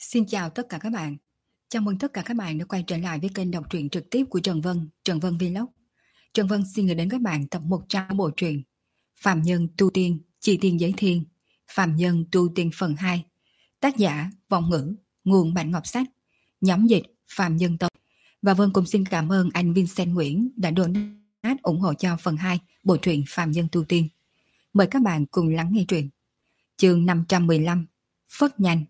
Xin chào tất cả các bạn. Chào mừng tất cả các bạn đã quay trở lại với kênh đọc truyện trực tiếp của Trần Vân Vlog. Trần Vân xin gửi đến các bạn tập 100 của bộ truyện Phạm Nhân Tu Tiên, Chi Tiên Giới Thiên, Phạm Nhân Tu Tiên phần 2. Tác giả Vọng Ngữ, nguồn Bản Ngọc Sách, nhóm dịch Phạm Nhân Tộc. Và Vân cũng xin cảm ơn anh Vincent Nguyễn đã donate ủng hộ cho phần 2 bộ truyện Phạm Nhân Tu Tiên. Mời các bạn cùng lắng nghe truyện. Chương 515, Phất Nhanh.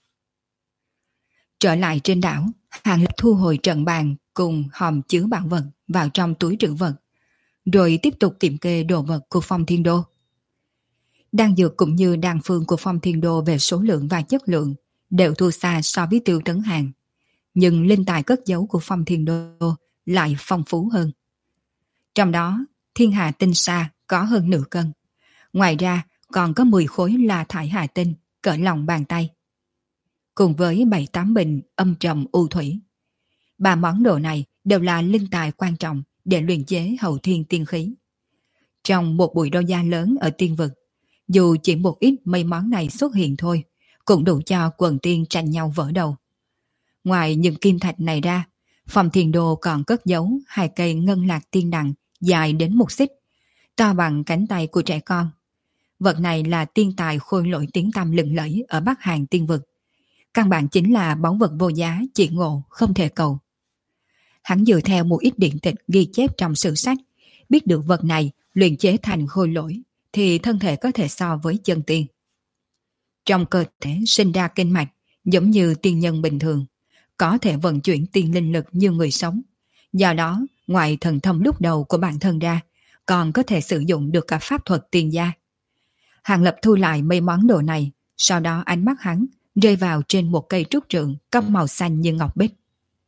Trở lại trên đảo, Hàng Lập thu hồi trận bàn cùng hòm chứa bảo vật vào trong túi trữ vật, rồi tiếp tục kiểm kê đồ vật của Phong Thiên Đô. Đan dược cũng như đan phương của Phong Thiên Đô về số lượng và chất lượng đều thua xa so với Tiêu Tấn Hàng, nhưng linh tài cất giấu của Phong Thiên Đô lại phong phú hơn. Trong đó, Thiên Hà Tinh Sa có hơn nửa cân. Ngoài ra, còn có 10 khối La Thải Hà Tinh cỡ lòng bàn tay, cùng với 7-8 bình âm trầm u thủy. 3 món đồ này đều là linh tài quan trọng để luyện chế hậu thiên tiên khí. Trong một bụi đô gia lớn ở tiên vực, dù chỉ một ít mấy món này xuất hiện thôi, cũng đủ cho quần tiên tranh nhau vỡ đầu. Ngoài những kim thạch này ra, Phong Thiên Đô còn cất giấu 2 cây ngân lạc tiên đằng dài đến 1 xích, to bằng cánh tay của trẻ con. Vật này là tiên tài khôi lỗi tiếng tăm lừng lẫy ở Bắc Hàn tiên vực. Căn bản chính là báu vật vô giá, chỉ ngộ không thể cầu. Hắn dựa theo một ít điển tịch ghi chép trong sử sách, biết được vật này luyện chế thành khôi lỗi thì thân thể có thể so với chân tiên. Trong cơ thể sinh ra kinh mạch giống như tiên nhân bình thường, có thể vận chuyển tiên linh lực như người sống. Do đó, ngoài thần thông lúc đầu của bản thân ra, còn có thể sử dụng được cả pháp thuật tiên gia. Hàng Lập thu lại mấy món đồ này, sau đó ánh mắt hắn rơi vào trên một cây trúc trượng có màu xanh như ngọc bích.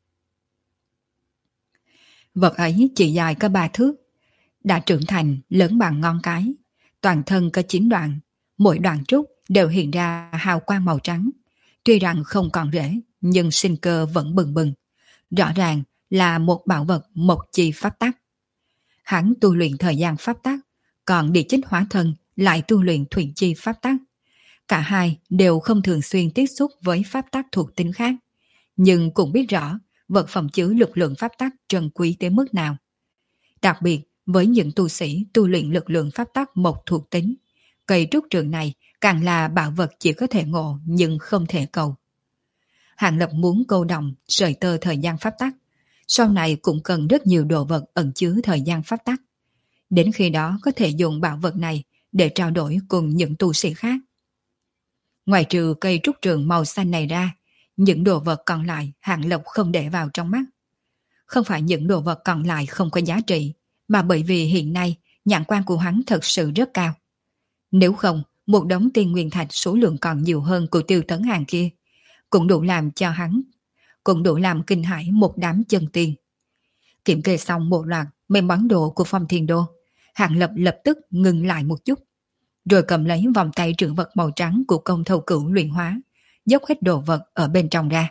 Vật ấy chỉ dài có 3 thước, đã trưởng thành lớn bằng ngón cái, toàn thân có 9 đoạn, mỗi đoạn trúc đều hiện ra hào quang màu trắng. Tuy rằng không còn rễ, nhưng sinh cơ vẫn bừng bừng, rõ ràng là một bảo vật mộc chi pháp tắc. Hắn tu luyện thời gian pháp tắc, còn địa chích hóa thân lại tu luyện thủy chi pháp tắc. Cả hai đều không thường xuyên tiếp xúc với pháp tắc thuộc tính khác, nhưng cũng biết rõ vật phẩm chứa lực lượng pháp tắc trân quý tới mức nào. Đặc biệt với những tu sĩ tu luyện lực lượng pháp tắc một thuộc tính, cây trúc trượng này càng là bảo vật chỉ có thể ngộ nhưng không thể cầu. Hàng Lập muốn câu động sợi tơ thời gian pháp tắc, sau này cũng cần rất nhiều đồ vật ẩn chứa thời gian pháp tắc. Đến khi đó có thể dùng bảo vật này để trao đổi cùng những tu sĩ khác. Ngoài trừ cây trúc trượng màu xanh này ra, những đồ vật còn lại Hàng Lập không để vào trong mắt. Không phải những đồ vật còn lại không có giá trị, mà bởi vì hiện nay nhãn quan của hắn thật sự rất cao. Nếu không, một đống tiên nguyên thạch số lượng còn nhiều hơn của Tiêu Tấn Hàng kia, cũng đủ làm cho hắn, cũng đủ làm kinh hãi một đám chân tiên. Kiểm kê xong một loạt mấy món đồ của Phong Thiên Đô, Hàng Lập lập tức ngừng lại một chút, rồi cầm lấy vòng tay trữ vật màu trắng của Công Thâu Cửu luyện hóa, dốc hết đồ vật ở bên trong ra.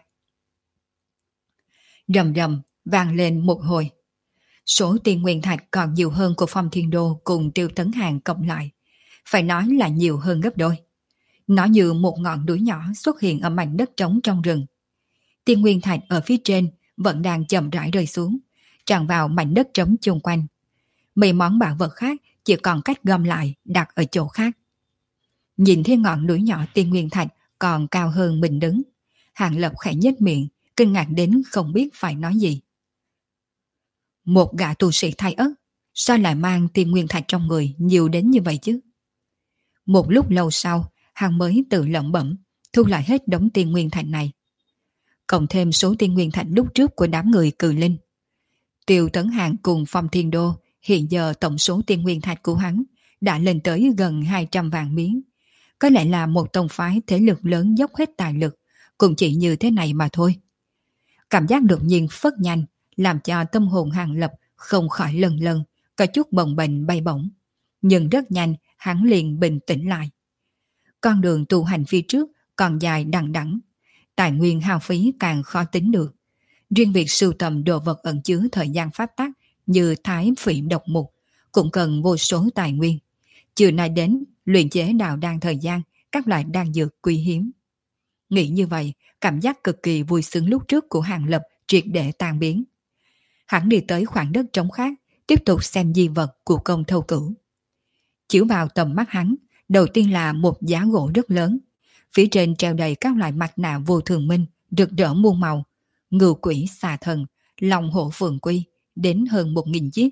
Rầm rầm vang lên một hồi. Số tiên nguyên thạch còn nhiều hơn của Phong Thiên Đô cùng Tiêu Tấn Hàng cộng lại, phải nói là nhiều hơn gấp đôi. Nó như một ngọn núi nhỏ xuất hiện ở mảnh đất trống trong rừng. Tiên nguyên thạch ở phía trên vẫn đang chậm rãi rơi xuống, tràn vào mảnh đất trống chung quanh. Mấy món bảo vật khác chỉ còn cách gom lại đặt ở chỗ khác. Nhìn thấy ngọn núi nhỏ tiên nguyên thạch còn cao hơn mình đứng, Hàng Lập khẽ nhếch miệng, kinh ngạc đến không biết phải nói gì. Một gã tu sĩ thay ất, sao lại mang tiên nguyên thạch trong người nhiều đến như vậy chứ? Một lúc lâu sau, hắn mới tự lẩm bẩm, thu lại hết đống tiên nguyên thạch này. Cộng thêm số tiên nguyên thạch lúc trước của đám người Cừ Linh. Tiêu Tấn Hàng cùng Phong Thiên Đô, hiện giờ tổng số tiên nguyên thạch của hắn đã lên tới gần 200 vạn miếng. Có lẽ là một tông phái thế lực lớn dốc hết tài lực, cũng chỉ như thế này mà thôi. Cảm giác đột nhiên phất nhanh, làm cho tâm hồn Hàng Lập không khỏi lần lần, có chút bồng bềnh bay bổng. Nhưng rất nhanh, hắn liền bình tĩnh lại. Con đường tu hành phía trước còn dài đằng đẵng, tài nguyên hao phí càng khó tính được. Riêng việc sưu tầm đồ vật ẩn chứa thời gian pháp tắc như thái phỉ độc mục cũng cần vô số tài nguyên. Chưa nói đến luyện chế đào đan thời gian, các loại đan dược quý hiếm. Nghĩ như vậy, cảm giác cực kỳ vui sướng lúc trước của Hàng Lập triệt để tan biến. Hắn đi tới khoảng đất trống khác, tiếp tục xem di vật của công thâu cửu. Chiếu vào tầm mắt hắn, đầu tiên là một giá gỗ rất lớn. Phía trên treo đầy các loại mặt nạ vô thường minh, rực rỡ muôn màu, ngưu quỷ xà thần, long hổ phượng quy, đến hơn 1.000 chiếc.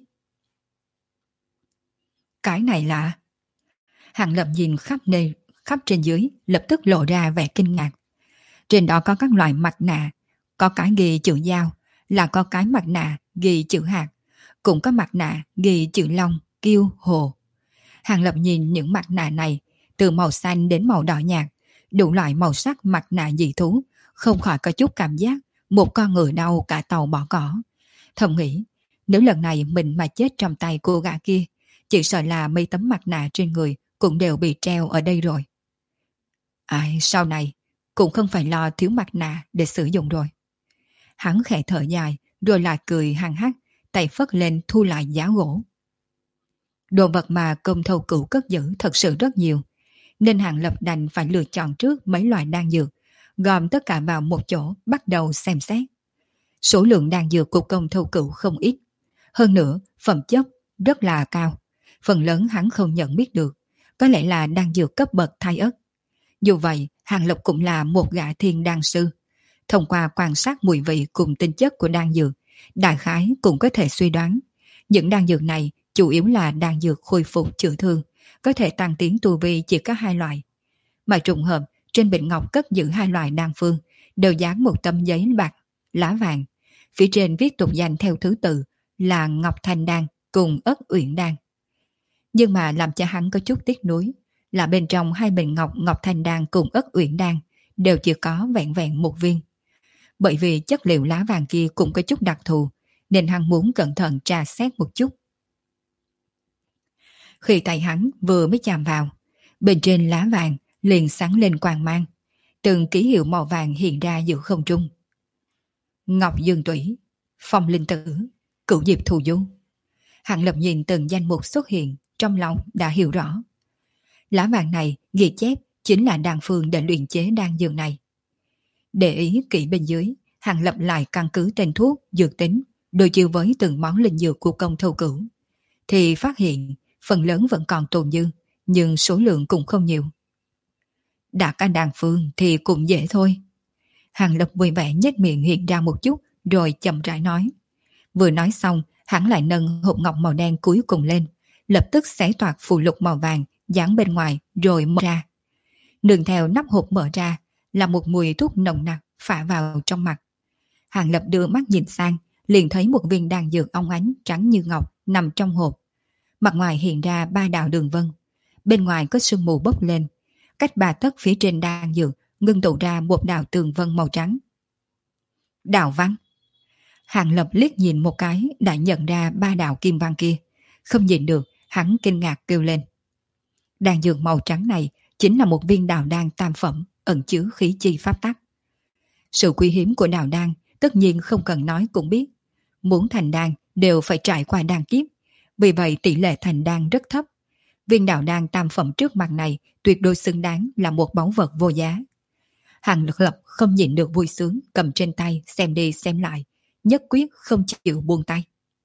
Cái này là... Hàng Lập nhìn khắp trên dưới, lập tức lộ ra vẻ kinh ngạc. Trên đó có các loại mặt nạ, có cái ghi chữ dao, là có cái mặt nạ ghi chữ hạt, cũng có mặt nạ ghi chữ long, kiêu, hồ. Hàng Lập nhìn những mặt nạ này, từ màu xanh đến màu đỏ nhạt, đủ loại màu sắc mặt nạ dị thú, không khỏi có chút cảm giác một con ngựa đau cả tàu bỏ cỏ. Thầm nghĩ, nếu lần này mình mà chết trong tay cô gã kia, chỉ sợ là mấy tấm mặt nạ trên người cũng đều bị treo ở đây rồi. Ai, sau này cũng không phải lo thiếu mặt nạ để sử dụng rồi. Hắn khẽ thở dài, rồi lại cười hăng hắc, tay phất lên thu lại giá gỗ. Đồ vật mà công thâu cửu cất giữ thật sự rất nhiều, nên Hàng Lập đành phải lựa chọn trước mấy loại đan dược, gom tất cả vào một chỗ bắt đầu xem xét. Số lượng đan dược của công thâu cửu không ít, hơn nữa phẩm chất rất là cao, phần lớn hắn không nhận biết được, có lẽ là đan dược cấp bậc thai ất. Dù vậy, Hàng Lập cũng là một gã thiên đan sư, thông qua quan sát mùi vị cùng tinh chất của đan dược, đại khái cũng có thể suy đoán những đan dược này chủ yếu là đan dược khôi phục chữa thương, có thể tăng tiến tu vi chỉ có 2 loại. Mà trùng hợp trên bịch ngọc cất giữ 2 loại đan phương, đều dán một tấm giấy bạc lá vàng, phía trên viết tục danh theo thứ tự là Ngọc Thanh Đan cùng Ất Uyển Đan. Nhưng mà làm cho hắn có chút tiếc nuối là bên trong 2 bình Ngọc Thanh Đan cùng Ất Uyển Đan đều chỉ có vẹn vẹn 1 viên. Bởi vì chất liệu lá vàng kia cũng có chút đặc thù, nên hắn muốn cẩn thận tra xét một chút. Khi tay hắn vừa mới chạm vào, bên trên lá vàng liền sáng lên quang mang, từng ký hiệu màu vàng hiện ra giữa không trung. Ngọc Dương Tủy, Phong Linh Tử, Cửu Diệp Thù Du. Hàng Lập nhìn từng danh mục xuất hiện, trong lòng đã hiểu rõ. Lá vàng này ghi chép chính là đan phương để luyện chế đan dược này. Để ý kỹ bên dưới, Hàng Lập lại căn cứ tên thuốc, dược tính, đối chiếu với từng món linh dược của công thâu cửu, thì phát hiện phần lớn vẫn còn tồn dư, nhưng số lượng cũng không nhiều. Đã có đan phương thì cũng dễ thôi. Hàng Lập vui vẻ nhếch miệng hiện ra một chút, rồi chậm rãi nói. Vừa nói xong, hắn lại nâng hộp ngọc màu đen cuối cùng lên, lập tức xé toạc phù lục màu vàng dán bên ngoài rồi mở ra. Nương theo nắp hộp mở ra là một mùi thuốc nồng nặc phả vào trong mặt. Hàng Lập đưa mắt nhìn sang, liền thấy một viên đan dược óng ánh trắng như ngọc nằm trong hộp. Mặt ngoài hiện ra 3 đạo đường vân, bên ngoài có sương mù bốc lên, cách 3 tấc phía trên đan dược ngưng tụ ra một đạo tường vân màu trắng. Đạo văn. Hàng Lập liếc nhìn một cái đã nhận ra 3 đạo kim văn kia, không nhìn được, hắn kinh ngạc kêu lên. Đan dược màu trắng này chính là một viên đạo đan tam phẩm, ẩn chứa khí chi pháp tắc. Sự quý hiếm của đạo đan tất nhiên không cần nói cũng biết, muốn thành đan đều phải trải qua đan kiếp, vì vậy tỷ lệ thành đan rất thấp. Viên đạo đan tam phẩm trước mặt này tuyệt đối xứng đáng là một báu vật vô giá. Hàng Lập không nhịn được vui sướng, cầm trên tay xem đi xem lại, nhất quyết không chịu buông tay.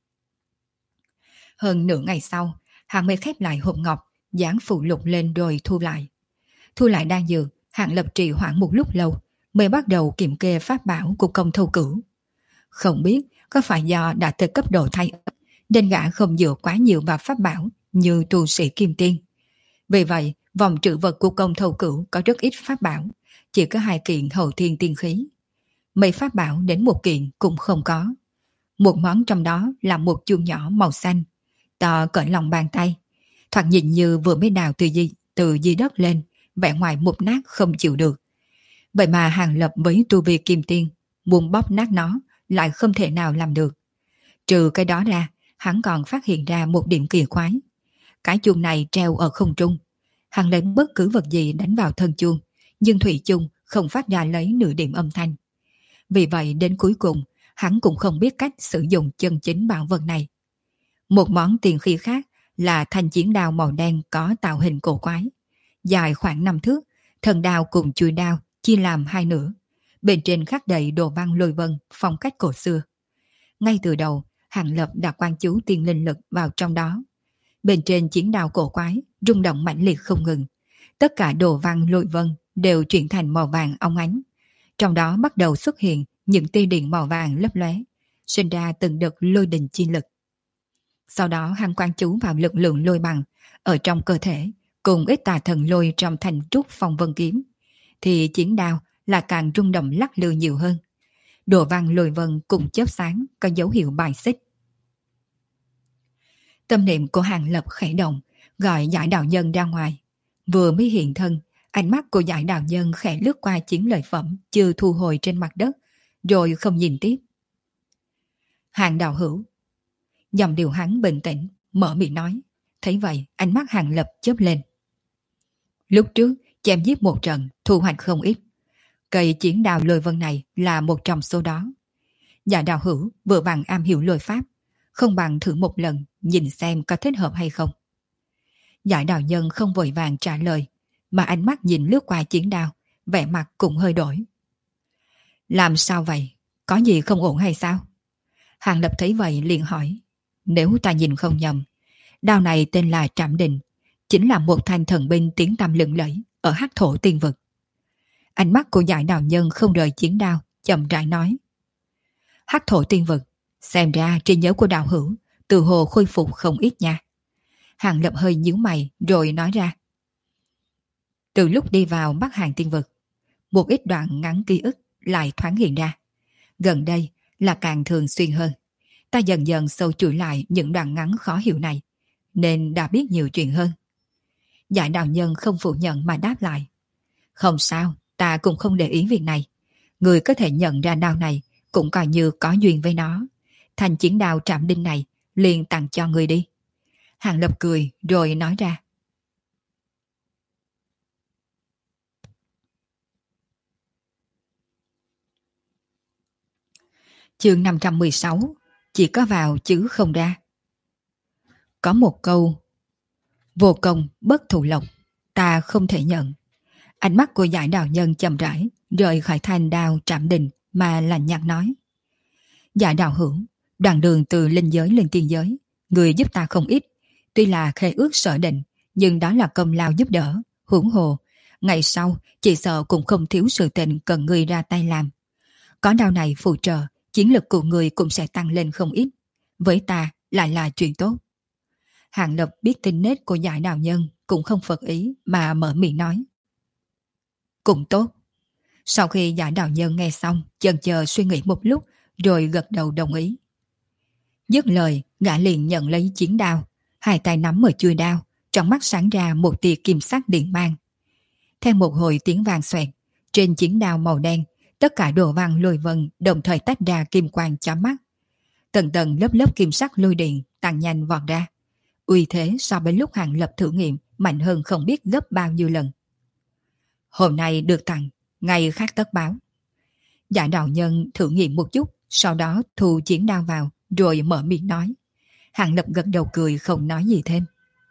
Hơn nửa ngày sau, hắn mới khép lại hộp ngọc, dán phụ lục lên rồi thu lại. Thu lại đan dược, Hàng Lập trì hoãn một lúc lâu, mới bắt đầu kiểm kê pháp bảo của công thâu cửu. Không biết có phải do đã tới cấp độ thay ất, nên gã không dựa quá nhiều vào pháp bảo như tu sĩ kim tiên. Vì vậy, vòng trữ vật của công thâu cửu có rất ít pháp bảo, chỉ có 2 kiện hậu thiên tiên khí. Mấy pháp bảo đến 1 kiện cũng không có. Một món trong đó là một chuông nhỏ màu xanh, to cỡ lòng bàn tay, thoạt nhìn như vừa mới đào từ dưới đất lên, vẻ ngoài mục nát không chịu được. Vậy mà Hàng Lập với tu vi kim tiên, muốn bóp nát nó lại không thể nào làm được. Trừ cái đó ra, hắn còn phát hiện ra một điểm kỳ quái. Cái chuông này treo ở không trung. Hắn lấy bất cứ vật gì đánh vào thân chuông, nhưng thủy chung không phát ra lấy nửa điểm âm thanh. Vì vậy đến cuối cùng, hắn cũng không biết cách sử dụng chân chính bảo vật này. Một món tiền khí khác là thanh chiến đao màu đen có tạo hình cổ quái, dài khoảng 5 thước, thân đao cùng chuôi đao chia làm hai nửa. Bên trên khắc đầy đồ văn lôi vân phong cách cổ xưa. Ngay từ đầu, Hàng Lập đã quan chú tiên linh lực vào trong đó. Bên trên chiến đao cổ quái, rung động mãnh liệt không ngừng. Tất cả đồ văn lôi vân đều chuyển thành màu vàng óng ánh. Trong đó bắt đầu xuất hiện những tia điện màu vàng lấp lóe, sinh ra từng đợt lôi đình chi lực. Sau đó hắn quan chú vào lực lượng lôi bằng ở trong cơ thể, cùng ít tà thần lôi trong thành trúc phong vân kiếm, thì chiến đao là càng rung động lắc lư nhiều hơn. Đồ văn lôi vân cùng chớp sáng có dấu hiệu bài xích. Tâm niệm của Hàng Lập khẽ động, gọi Giải Đạo Nhân ra ngoài. Vừa mới hiện thân, ánh mắt của Giải Đạo Nhân khẽ lướt qua chiến lợi phẩm chưa thu hồi trên mặt đất, rồi không nhìn tiếp. Hàng đạo hữu. Dòng điều hắn bình tĩnh, mở miệng nói. Thấy vậy, ánh mắt Hàng Lập chớp lên. Lúc trước, chém giết một trận, thu hoạch không ít. Cây chiến đào lôi vân này là một trong số đó. Dạ đạo hữu vừa bằng am hiểu lôi pháp, không bằng thử một lần, nhìn xem có thích hợp hay không. Giải đạo nhân không vội vàng trả lời, mà ánh mắt nhìn lướt qua chiến đao, vẻ mặt cũng hơi đổi. Làm sao vậy? Có gì không ổn hay sao? Hàng Lập thấy vậy liền hỏi. Nếu ta nhìn không nhầm, đao này tên là Trảm Đình, chính là một thanh thần binh tiếng tăm lừng lẫy ở hắc thổ tiên vực. Ánh mắt của Giải đạo nhân không rời chiến đao, chậm rãi nói. Hắc thổ tiên vực, xem ra trí nhớ của đạo hữu từ hồ khôi phục không ít nha. Hàng Lập hơi nhíu mày rồi nói ra. Từ lúc đi vào Bắc Hàng tiên vực, một ít đoạn ngắn ký ức lại thoáng hiện ra. Gần đây là càng thường xuyên hơn. Ta dần dần sâu chuỗi lại những đoạn ngắn khó hiểu này, nên đã biết nhiều chuyện hơn. Giải đạo nhân không phủ nhận mà đáp lại. Không sao, ta cũng không để ý việc này. Người có thể nhận ra đao này cũng coi như có duyên với nó. Thành chiến đao Trảm Đinh này liền tặng cho người đi. Hàng Lập cười rồi nói ra. Chương 516, chỉ có vào chứ không ra. Có một câu, vô công bất thụ lộc, ta không thể nhận. Ánh mắt của Giải đạo nhân chậm rãi rời khỏi thanh đao Trảm Đình mà lạnh nhạt nói. Giải đạo hữu, đoạn đường từ linh giới lên tiên giới, người giúp ta không ít. Tuy là khế ước sở định, nhưng đó là công lao giúp đỡ. Huống hồ, ngày sau chỉ sợ cũng không thiếu sự tình cần người ra tay làm. Có đao này phụ trợ, chiến lực của người cũng sẽ tăng lên không ít. Với ta lại là chuyện tốt. Hàng Lập biết tính nết của Giải đạo nhân cũng không phật ý mà mở miệng nói. Cũng tốt. Sau khi Giải đạo nhân nghe xong, chần chờ suy nghĩ một lúc rồi gật đầu đồng ý. Dứt lời, gã liền nhận lấy chiến đao, hai tay nắm ở chuôi đao, trong mắt sáng ra một tia kim sắc điện mang. Theo một hồi tiếng vang xoẹt, trên chiến đao màu đen, tất cả đồ văn lôi vân đồng thời tách ra kim quang chói mắt. Tầng tầng lớp lớp kim sắc lôi điện tăng nhanh vọt ra. Uy thế so với lúc Hàng Lập thử nghiệm mạnh hơn không biết gấp bao nhiêu lần. Hôm nay được tặng, ngày khác tất báo. Giải đạo nhân thử nghiệm một chút, sau đó thu chiến đao vào, rồi mở miệng nói. Hàng Lập gật đầu cười không nói gì thêm.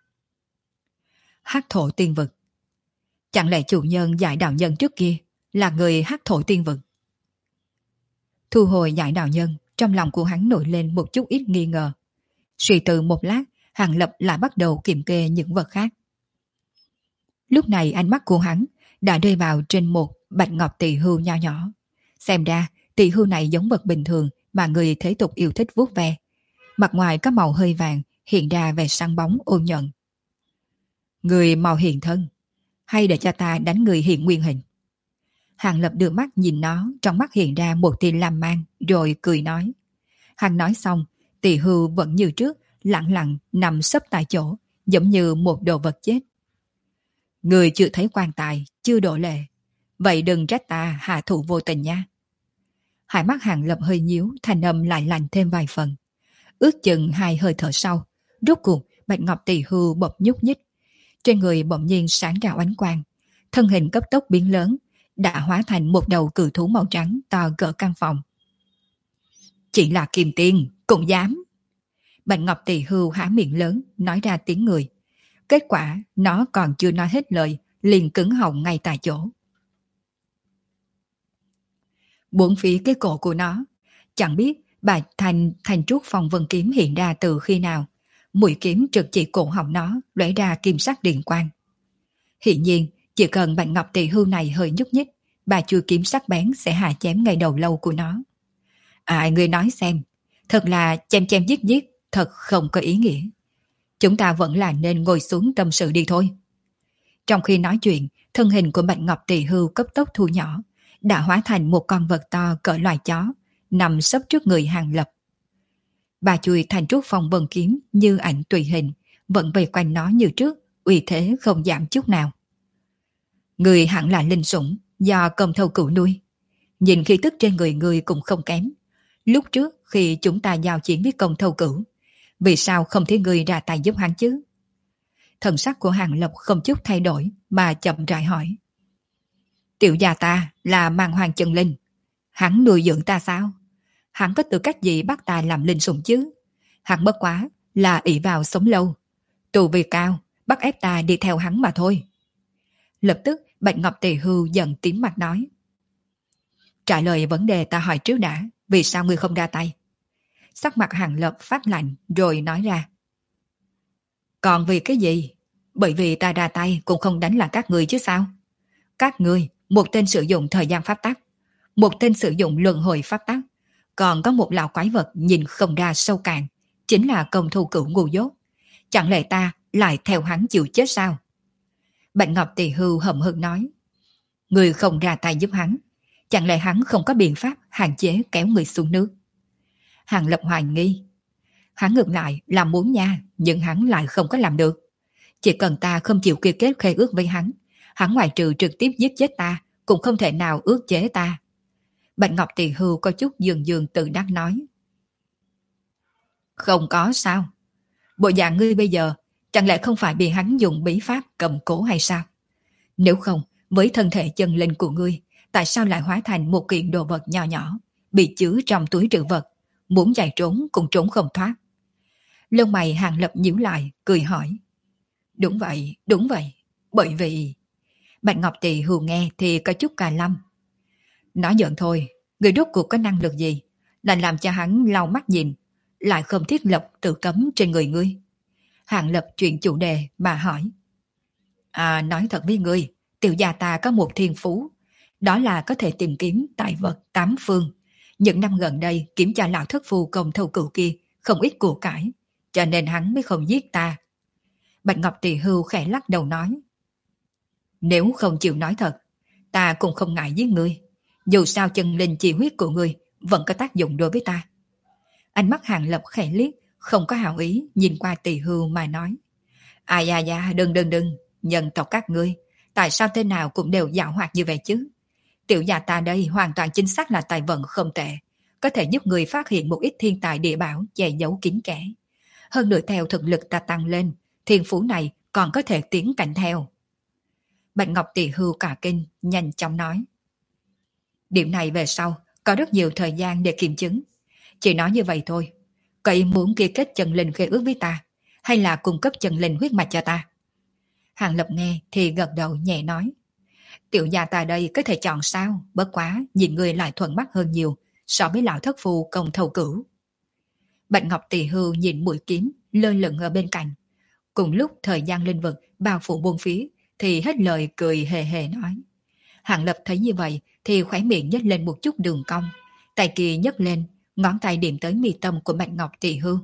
Hắc thổ tiên vực. Chẳng lẽ chủ nhân Giải đạo nhân trước kia là người hắc thổ tiên vực? Thu hồi Giải đạo nhân, trong lòng của hắn nổi lên một chút ít nghi ngờ. Suy tư một lát, Hàng Lập lại bắt đầu kiểm kê những vật khác. Lúc này ánh mắt của hắn đã rơi vào trên một bạch ngọc tỳ hưu nho nhỏ. Xem ra tỳ hưu này giống vật bình thường mà người thế tục yêu thích vuốt ve. Mặt ngoài có màu hơi vàng, hiện ra vẻ sáng bóng ôn nhuận. Người màu hiện thân, hay để cho ta đánh người hiện nguyên hình? Hàng Lập đưa mắt nhìn nó, trong mắt hiện ra một tia lam mang, rồi cười nói. Hắn nói xong, tỳ hưu vẫn như trước, lặng lặng nằm sấp tại chỗ, giống như một đồ vật chết. Người chưa thấy quan tài, chưa đổ lệ. Vậy đừng trách ta hạ thủ vô tình nha. Hai mắt Hàng Lập hơi nhíu, thanh âm lại lạnh thêm vài phần. Ước chừng hai hơi thở sau, rốt cuộc bạch ngọc tỳ hưu bỗng nhúc nhích. Trên người bỗng nhiên sáng ra ánh quang, thân hình cấp tốc biến lớn, đã hóa thành một đầu cự thú màu trắng to cỡ căn phòng. Chỉ là kim tiên, cũng dám. Bạch ngọc tỳ hưu há miệng lớn, nói ra tiếng người. Kết quả, nó còn chưa nói hết lời, liền cứng họng ngay tại chỗ. Bốn phía cái cổ của nó. Chẳng biết bà thành trúc phong vân kiếm hiện ra từ khi nào. Mũi kiếm trực chỉ cổ họng nó, lóe ra kim sắc điện quang. Hiển nhiên, chỉ cần Bạch Ngọc Tỷ Hưu này hơi nhúc nhích, bà chui kiếm sắc bén sẽ hạ chém ngay đầu lâu của nó. Ai người nói xem, thật là chém chém giết giết, thật không có ý nghĩa. Chúng ta vẫn là nên ngồi xuống tâm sự đi thôi. Trong khi nói chuyện, thân hình của Bạch Ngọc Tỷ Hưu cấp tốc thu nhỏ, đã hóa thành một con vật to cỡ loài chó, nằm sấp trước người Hàng Lập. Bà chui thành trúc phong vân kiếm như ảnh tùy hình, vẫn vây quanh nó như trước, uy thế không giảm chút nào. Người hẳn là linh sủng do Công Thâu Cửu nuôi. Nhìn khí tức trên người cũng không kém. Lúc trước khi chúng ta giao chiến với Công Thâu Cửu, vì sao không thấy người ra tay giúp hắn chứ? Thần sắc của Hàng Lập không chút thay đổi mà chậm rãi hỏi. Tiểu gia ta là mang hoàng chân linh. Hắn nuôi dưỡng ta sao? Hắn có tư cách gì bắt ta làm linh sủng chứ? Hắn bất quá là ỷ vào sống lâu. Tù vì cao, bắt ép ta đi theo hắn mà thôi. Lập tức Bạch Ngọc Tỳ Hưu giận tím mặt nói. Trả lời vấn đề ta hỏi trước đã, vì sao ngươi không ra tay? Sắc mặt Hàng Lập phát lạnh rồi nói ra. Còn vì cái gì? Bởi vì ta ra tay cũng không đánh là các ngươi chứ sao? Các ngươi, một tên sử dụng thời gian pháp tắc, một tên sử dụng luân hồi pháp tắc, còn có một lão quái vật nhìn không ra sâu cạn, chính là Công Thu Cửu ngu dốt. Chẳng lẽ ta lại theo hắn chịu chết sao? Bạch Ngọc Tỳ Hưu hậm hực nói. Người không ra tay giúp hắn, chẳng lẽ hắn không có biện pháp hạn chế kéo người xuống nước? Hàng Lập hoài nghi. Hắn ngược lại là muốn nha, nhưng hắn lại không có làm được. Chỉ cần ta không chịu ký kết khế ước với hắn, hắn ngoài trừ trực tiếp giết chết ta, cũng không thể nào ước chế ta. Bạch Ngọc Tỳ Hưu có chút dường dường tự đắc nói. Không có sao? Bộ dạng ngươi bây giờ, chẳng lẽ không phải bị hắn dùng bí pháp cầm cố hay sao? Nếu không, với thân thể chân linh của ngươi, tại sao lại hóa thành một kiện đồ vật nhỏ nhỏ, bị chứa trong túi trữ vật, muốn chạy trốn cũng trốn không thoát? Lông mày Hàng Lập nhíu lại, cười hỏi. Đúng vậy, bởi vì... Bạch Ngọc Tỳ Hưu nghe thì có chút cà lâm. Nói giỡn thôi, người rốt cuộc có năng lực gì, lại làm cho hắn lau mắt nhìn, lại không thiết lập tự cấm trên người ngươi? Hàng Lập chuyển chủ đề mà hỏi. Nói thật với ngươi, tiểu gia ta có một thiên phú, đó là có thể tìm kiếm tài vật tám phương. Những năm gần đây kiểm tra lão thất phu Công Thâu Cửu kia không ít của cải, cho nên hắn mới không giết ta. Bạch Ngọc Tỳ Hưu khẽ lắc đầu nói. Nếu không chịu nói thật, ta cũng không ngại giết ngươi. Dù sao chân linh chi huyết của ngươi vẫn có tác dụng đối với ta. Ánh mắt Hàng Lập khẽ liếc, không có hảo ý, nhìn qua Tỳ Hưu mà nói. Đừng, nhân tộc các ngươi, tại sao thế nào cũng đều giảo hoạt như vậy chứ? Tiểu gia ta đây hoàn toàn chính xác là tài vận không tệ, có thể giúp người phát hiện một ít thiên tài địa bảo che giấu kín kẽ. Hơn nữa theo thực lực ta tăng lên, thiên phú này còn có thể tiến cạnh theo. Bạch Ngọc Tỳ Hưu cả kinh, nhanh chóng nói. Điểm này về sau, có rất nhiều thời gian để kiểm chứng. Chỉ nói như vậy thôi. Cậy muốn ký kết chân linh khế ước với ta, hay là cung cấp chân linh huyết mạch cho ta? Hàng Lập nghe thì gật đầu nhẹ nói. Tiểu gia ta đây có thể chọn sao, bất quá nhìn người lại thuận mắt hơn nhiều so với lão thất phu Công Thâu Cửu. Bạch Ngọc Tỳ Hưu nhìn mũi kiếm lơ lửng ở bên cạnh. Cùng lúc thời gian linh vực bao phủ bốn phía thì hết lời cười hề hề nói. Hàng Lập thấy như vậy thì khóe miệng nhếch lên một chút đường cong, tay kia nhấc lên, ngón tay điểm tới mi tâm của Bạch Ngọc Tỳ Hưu.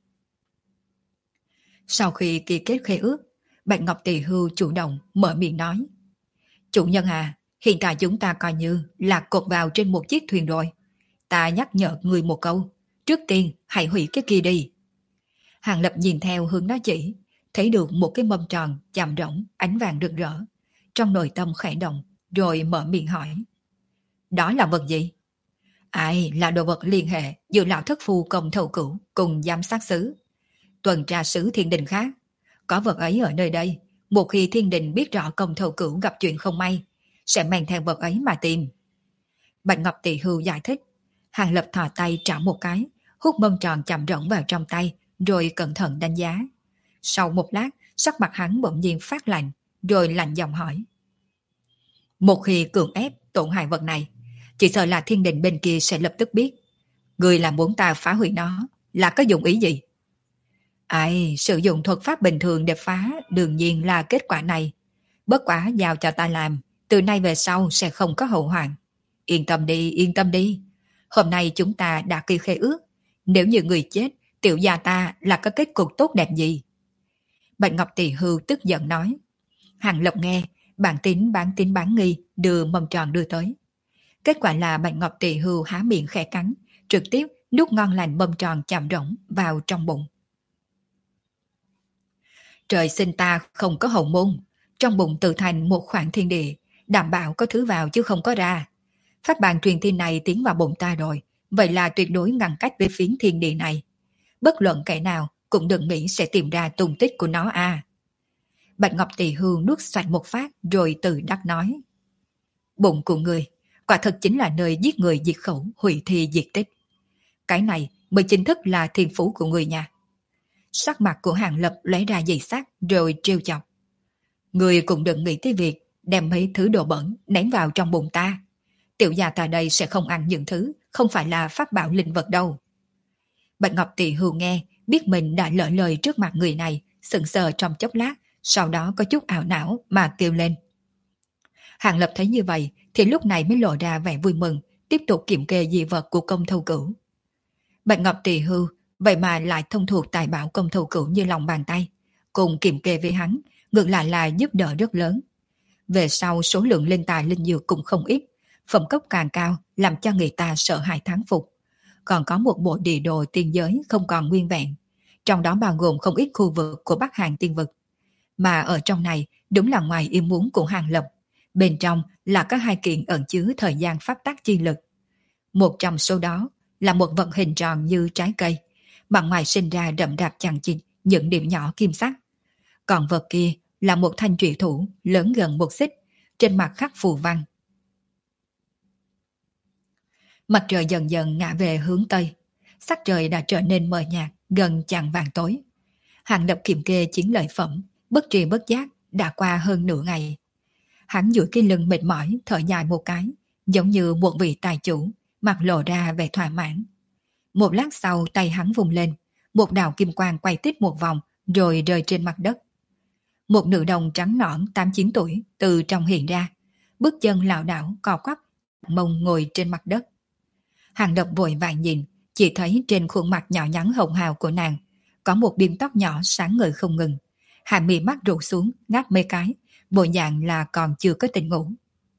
Sau khi ký kết khế ước, Bạch Ngọc Tỳ Hưu chủ động mở miệng nói. Chủ nhân hiện tại chúng ta coi như là cột vào trên một chiếc thuyền rồi. Ta nhắc nhở người một câu, trước tiên hãy hủy cái kia đi. Hàng Lập nhìn theo hướng nó chỉ, thấy được một cái mâm tròn chạm rỗng ánh vàng rực rỡ. Trong nội tâm khẽ động, rồi mở miệng hỏi. Đó là vật gì? Là đồ vật liên hệ giữa lão thất phu Công Thâu Cửu cùng giám sát sứ, tuần tra sứ thiên đình khác. Có vật ấy ở nơi đây, một khi thiên đình biết rõ Công Thâu Cửu gặp chuyện không may, sẽ mang theo vật ấy mà tìm. Bạch Ngọc Tỳ Hưu giải thích. Hàng Lập thò tay trả một cái, hút mâm tròn chạm rỗng vào trong tay, rồi cẩn thận đánh giá. Sau một lát, sắc mặt hắn bỗng nhiên phát lạnh, rồi lạnh giọng hỏi. Một khi cưỡng ép tổn hại vật này, Chỉ sợ là thiên đình bên kia sẽ lập tức biết. Người là muốn ta phá hủy nó, là có dụng ý gì? Ai, sử dụng thuật pháp bình thường để phá đương nhiên là kết quả này. Bất quá giao cho ta làm, từ nay về sau sẽ không có hậu hoạn. Yên tâm đi, yên tâm đi. Hôm nay chúng ta đã ký khế ước. Nếu như người chết, tiểu gia ta là có kết cục tốt đẹp gì? Bạch Ngọc Tỳ Hưu tức giận nói. Hàng Lập nghe, bản tính bán nghi đưa mâm tròn đưa tới. Kết quả là Bạch Ngọc Tỳ Hưu há miệng khẽ cắn, trực tiếp nuốt ngon lành mâm tròn chạm rỗng vào trong bụng. Trời sinh ta không có hậu môn, trong bụng tự thành một khoảng thiên địa, đảm bảo có thứ vào chứ không có ra. Pháp bàn truyền thiên này tiến vào bụng ta rồi, vậy là tuyệt đối ngăn cách với phiến thiên địa này. Bất luận kẻ nào cũng đừng nghĩ sẽ tìm ra tung tích của nó à. Bạch Ngọc Tỳ Hưu nuốt xoạch một phát rồi tự đắc nói. Bụng của người, quả thật chính là nơi giết người diệt khẩu, hủy thi diệt tích. Cái này mới chính thức là thiên phú của người nhà. Sắc mặt của Hàng Lập lấy ra giày sắc rồi trêu chọc. Người cũng đừng nghĩ tới việc đem mấy thứ đồ bẩn ném vào trong bụng ta. Tiểu gia ta đây sẽ không ăn những thứ không phải là pháp bảo linh vật đâu. Bạch Ngọc Tỳ Hưu nghe, biết mình đã lỡ lời trước mặt người này, sững sờ trong chốc lát, sau đó có chút ảo não mà kêu lên. Hàng Lập thấy như vậy thì lúc này mới lộ ra vẻ vui mừng, tiếp tục kiểm kê dị vật của công thâu cửu. Bạch Ngọc Tỳ Hưu vậy mà lại thông thuộc tài bảo công thâu cửu như lòng bàn tay, cùng kiểm kê với hắn, ngược lại là giúp đỡ rất lớn. Về sau số lượng linh tài linh dược cũng không ít, phẩm cấp càng cao làm cho người ta sợ hãi thán phục. Còn có một bộ địa đồ tiên giới không còn nguyên vẹn, trong đó bao gồm không ít khu vực của Bắc Hàn tiên vực. Mà ở trong này đúng là ngoài ý muốn của Hàng Lập, bên trong là có hai kiện ẩn chứa thời gian pháp tắc chi lực. Một trong số đó là một vật hình tròn như trái cây, mà ngoài sinh ra rậm rạp chằng chịt những điểm nhỏ kim sắc. Còn vật kia là một thanh trụy thủ lớn gần một xích, trên mặt khắc phù văn. Mặt trời dần dần ngã về hướng Tây, sắc trời đã trở nên mờ nhạt, gần chạng vàng tối. Hàng Lập kiểm kê chiến lợi phẩm, bất tri bất giác đã qua hơn nửa ngày. Hắn duỗi cái lưng mệt mỏi, thở dài một cái, giống như một vị tài chủ, mặt lộ ra vẻ thỏa mãn. Một lát sau tay hắn vùng lên, một đạo kim quang quay tít một vòng rồi rơi trên mặt đất. Một nữ đồng trắng nõn 8-9 tuổi từ trong hiện ra, bước chân lảo đảo co quắp, mông ngồi trên mặt đất. Hàng Lập vội vàng nhìn, chỉ thấy trên khuôn mặt nhỏ nhắn hồng hào của nàng có một biếm tóc nhỏ sáng ngời không ngừng, hàng mi mắt rủ xuống ngáp mấy cái, bộ dạng là còn chưa có tỉnh ngủ.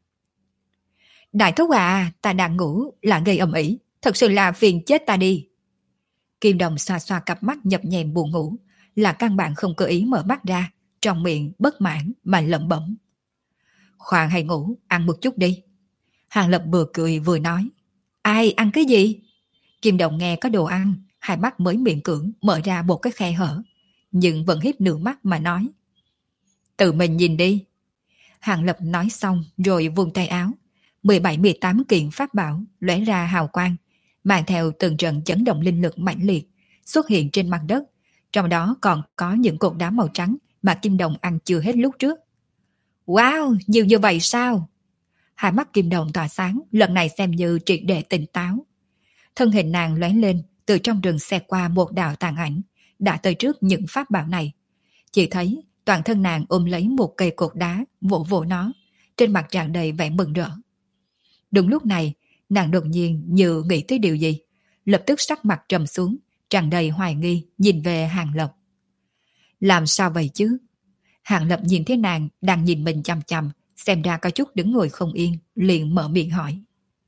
Đại thúc à, ta đang ngủ là gây ầm ĩ, thật sự là phiền chết ta đi. Kim Đồng xoa xoa cặp mắt nhập nhèm buồn ngủ, là căn bản không cơ ý mở mắt ra, trong miệng bất mãn mà lẩm bẩm. Khoan hay ngủ, ăn một chút đi. Hàng Lập vừa cười vừa nói. Ai ăn cái gì? Kim Đồng nghe có đồ ăn, hai mắt mới miệng cưỡng mở ra một cái khe hở, nhưng vẫn híp nửa mắt mà nói. Tự mình nhìn đi. Hàng Lập nói xong rồi vung tay áo, 17-18 kiện pháp bảo lóe ra hào quang, mang theo từng trận chấn động linh lực mãnh liệt xuất hiện trên mặt đất, trong đó còn có những cột đá màu trắng mà Kim Đồng ăn chưa hết lúc trước. Wow, nhiều như vậy sao? Hai mắt Kim Đồng tỏa sáng, lần này xem như triệt để tỉnh táo. Thân hình nàng lóe lên, từ trong rừng xẹt qua một đạo tàn ảnh, đã tới trước những pháp bảo này. Chỉ thấy toàn thân nàng ôm lấy một cây cột đá, vỗ vỗ nó, trên mặt tràn đầy vẻ mừng rỡ. Đúng lúc này, nàng đột nhiên như nghĩ tới điều gì, lập tức sắc mặt trầm xuống, tràn đầy hoài nghi nhìn về Hàng Lập. Làm sao vậy chứ? Hàng Lập nhìn thấy nàng đang nhìn mình chằm chằm, xem ra có chút đứng ngồi không yên, liền mở miệng hỏi.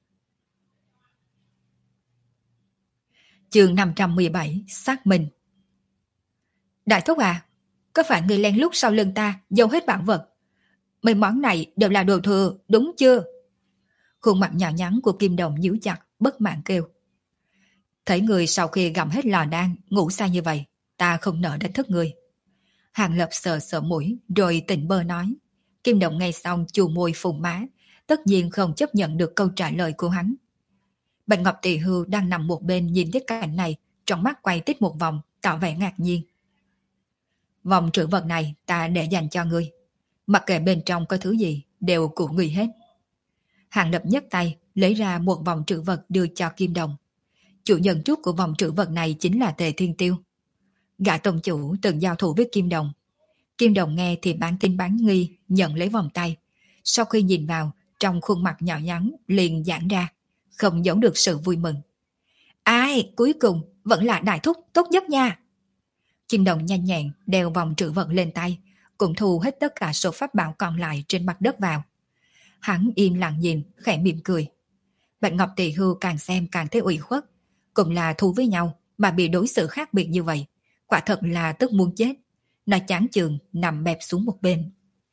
Chương 517 xác minh. Đại thúc à, có phải người len lút sau lưng ta giấu hết bản vật? Mấy món này đều là đồ thừa, đúng chưa? Khuôn mặt nhỏ nhắn của Kim Đồng nhíu chặt, bất mãn kêu. Thấy người sau khi gặm hết lò đan, ngủ say như vậy, ta không nỡ đánh thức người. Hàng Lập sờ sờ mũi, rồi tỉnh bơ nói. Kim Đồng nghe xong chù môi phùng má, tất nhiên không chấp nhận được câu trả lời của hắn. Bạch Ngọc Tỳ Hưu đang nằm một bên nhìn thấy cảnh này, trong mắt quay tít một vòng, tỏ vẻ ngạc nhiên. Vòng trữ vật này ta để dành cho ngươi. Mặc kệ bên trong có thứ gì, đều của ngươi hết. Hàng Lập nhấc tay, lấy ra một vòng trữ vật đưa cho Kim Đồng. Chủ nhân trước của vòng trữ vật này chính là Tề Thiên Tiêu. Gã tông chủ từng giao thủ với Kim Đồng. Kim Đồng nghe thì bán tin bán nghi, nhận lấy vòng tay. Sau khi nhìn vào, trong khuôn mặt nhỏ nhắn liền giãn ra, không giấu được sự vui mừng. Ai, cuối cùng vẫn là đại thúc tốt nhất nha. Kim Đồng nhanh nhẹn đeo vòng trữ vật lên tay, cũng thu hết tất cả số pháp bảo còn lại trên mặt đất vào. Hắn im lặng nhìn, khẽ mỉm cười. Bạch Ngọc Tỳ Hưu càng xem càng thấy ủy khuất. Cũng là thù với nhau mà bị đối xử khác biệt như vậy, quả thật là tức muốn chết. Nó chán chường nằm bẹp xuống một bên.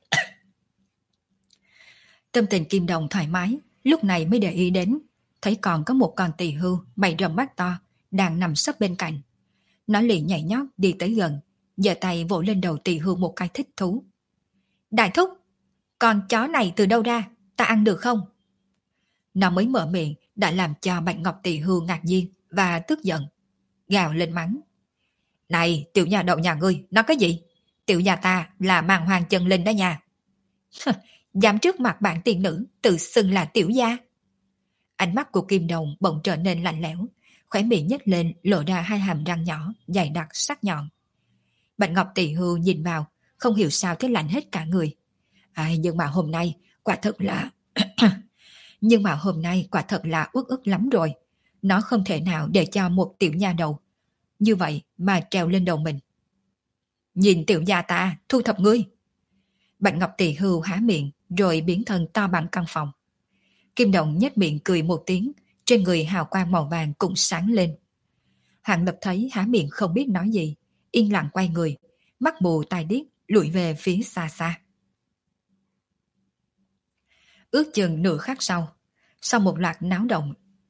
Tâm tình Kim Đồng thoải mái, lúc này mới để ý đến, thấy còn có một con tỳ hưu mày rậm mắt to đang nằm sấp bên cạnh. Nó liền nhảy nhót đi tới gần, giơ tay vỗ lên đầu tỳ hưu một cái thích thú. Đại thúc, con chó này từ đâu ra, ta ăn được không? Nó mới mở miệng đã làm cho Bạch Ngọc Tỳ Hưu ngạc nhiên và tức giận, gào lên mắng. Này, tiểu nhà đậu nhà ngươi, nói cái gì? Tiểu nhà ta là màng hoàng chân linh đó nha. Dám trước mặt bạn tiền nữ tự xưng là tiểu gia. Ánh mắt của Kim Đồng bỗng trở nên lạnh lẽo, khóe miệng nhếch lên lộ ra hai hàm răng nhỏ dày đặc sắc nhọn. Bạch Ngọc Tỳ Hưu nhìn vào, không hiểu sao thấy lạnh hết cả người. Nhưng mà hôm nay quả thật là uất ức lắm rồi. Nó không thể nào để cho một tiểu nha đầu như vậy mà trèo lên đầu mình. Nhìn tiểu gia ta thu thập ngươi. Bạch Ngọc Tỳ Hưu há miệng rồi biến thân to bằng căn phòng. Kim Đồng nhếch miệng cười một tiếng, trên người hào quang màu vàng cũng sáng lên. Hạng Lập thấy há miệng không biết nói gì, yên lặng quay người, mắt mù tai điếc lùi về phía xa xa. Ước chừng nửa khắc sau một loạt náo động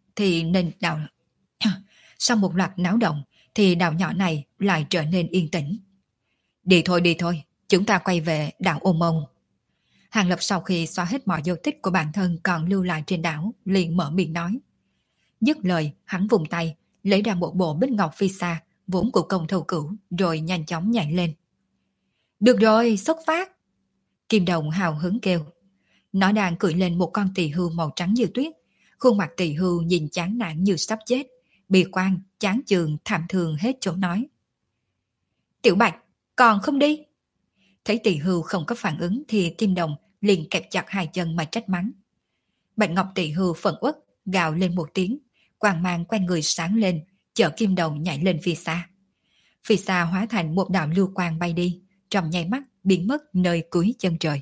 thì đảo nhỏ này lại trở nên yên tĩnh. Đi thôi, chúng ta quay về đảo Ô Mông. Hàng Lập sau khi xóa hết mọi dấu tích của bản thân còn lưu lại trên đảo, liền mở miệng nói. Dứt lời, hắn vùng tay, lấy ra một bộ bích ngọc phi sa, vốn của công thâu cửu, rồi nhanh chóng nhảy lên. Được rồi, xuất phát! Kim Đồng hào hứng kêu. Nó đang cưỡi lên một con tỳ hưu màu trắng như tuyết, khuôn mặt tỳ hưu nhìn chán nản như sắp chết, bi quan, chán chường, thảm thương hết chỗ nói. Tiểu Bạch, còn không đi? Thấy tỳ hưu không có phản ứng thì Kim Đồng liền kẹp chặt hai chân mà trách mắng. Bạch Ngọc tỳ hưu phẫn uất, gào lên một tiếng, quang mang quanh người sáng lên, chở Kim Đồng nhảy lên phía xa. Phía xa hóa thành một đạo lưu quang bay đi, trong nháy mắt biến mất nơi cuối chân trời.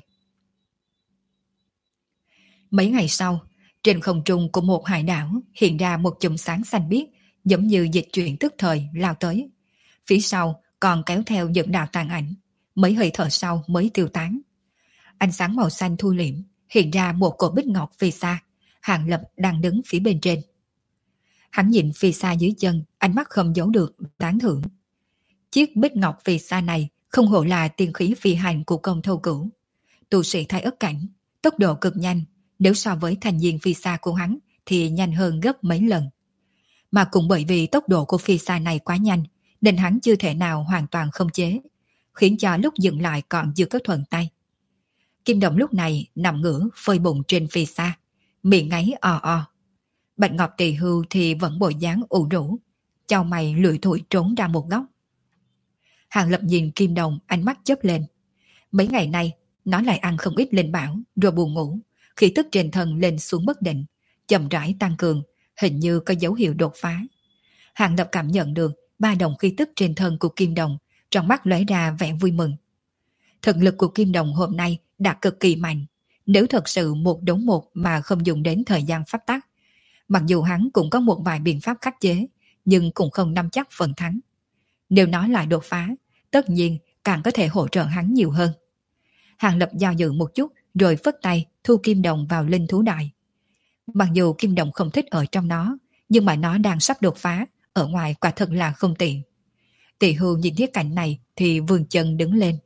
Mấy ngày sau, trên không trung của một hải đảo hiện ra một chùm sáng xanh biếc, giống như dịch chuyển tức thời lao tới. Phía sau còn kéo theo những đạo tàn ảnh, mấy hơi thở sau mới tiêu tán. Ánh sáng màu xanh thu liễm, hiện ra một cổ bích ngọc phía xa, Hàng Lập đang đứng phía bên trên. Hắn nhìn phía xa dưới chân, ánh mắt không giấu được tán thưởng. Chiếc bích ngọc phía xa này không hổ là tiên khí phi hành của công thâu cửu. Tu sĩ thái ất cảnh, tốc độ cực nhanh, nếu so với thành viên phi xa của hắn thì nhanh hơn gấp mấy lần. Mà cũng bởi vì tốc độ của phi xa này quá nhanh, nên hắn chưa thể nào hoàn toàn khống chế, khiến cho lúc dừng lại còn chưa có thuận tay. Kim Đồng lúc này nằm ngửa phơi bụng trên phi xa, miệng ngáy o o. Bạch Ngọc Tỳ Hưu thì vẫn bộ dáng ủ rũ, chau mày lủi thủi trốn ra một góc. Hàng Lập nhìn Kim Đồng, ánh mắt chớp lên. Mấy ngày nay nó lại ăn không ít linh bảo rồi buồn ngủ, khí tức trên thân lên xuống bất định, chậm rãi tăng cường, hình như có dấu hiệu đột phá. Hàng Lập cảm nhận được ba đồng khí tức trên thân của Kim Đồng, trong mắt lóe ra vẻ vui mừng. Thực lực của Kim Đồng hôm nay đã cực kỳ mạnh, nếu thật sự một đấu một mà không dùng đến thời gian pháp tắc. Mặc dù hắn cũng có một vài biện pháp khắc chế, nhưng cũng không nắm chắc phần thắng. Nếu nó lại đột phá, tất nhiên càng có thể hỗ trợ hắn nhiều hơn. Hàng Lập do dự một chút rồi phất tay thu Kim Đồng vào linh thú đại. Mặc dù Kim Đồng không thích ở trong nó, nhưng mà nó đang sắp đột phá, ở ngoài quả thật là không tiện. Tỳ Hưu nhìn thấy cảnh này thì vươn chân đứng lên.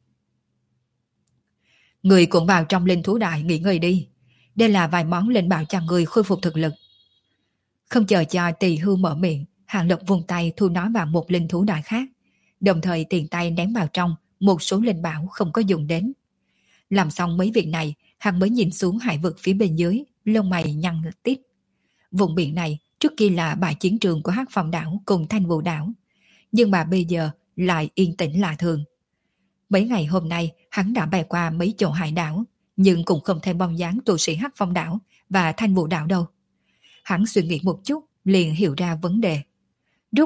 Người cũng vào trong linh thú đại nghỉ ngơi đi. Đây là vài món linh bảo cho người khôi phục thực lực. Không chờ cho Tỳ Hưu mở miệng, Hàng Lập vung tay thu nó vào một linh thú đại khác, đồng thời tiện tay ném vào trong một số linh bảo không có dùng đến. Làm xong mấy việc này, hắn mới nhìn xuống hải vực phía bên dưới, lông mày nhăn tít. Vùng biển này trước kia là bãi chiến trường của Hắc Phong đảo cùng Thanh Vũ đảo, nhưng mà bây giờ lại yên tĩnh lạ thường. Mấy ngày hôm nay hắn đã bay qua mấy chỗ hải đảo, nhưng cũng không thấy bóng dáng tu sĩ Hắc Phong đảo và Thanh Vũ đảo đâu. Hắn suy nghĩ một chút liền hiểu ra vấn đề. Rốt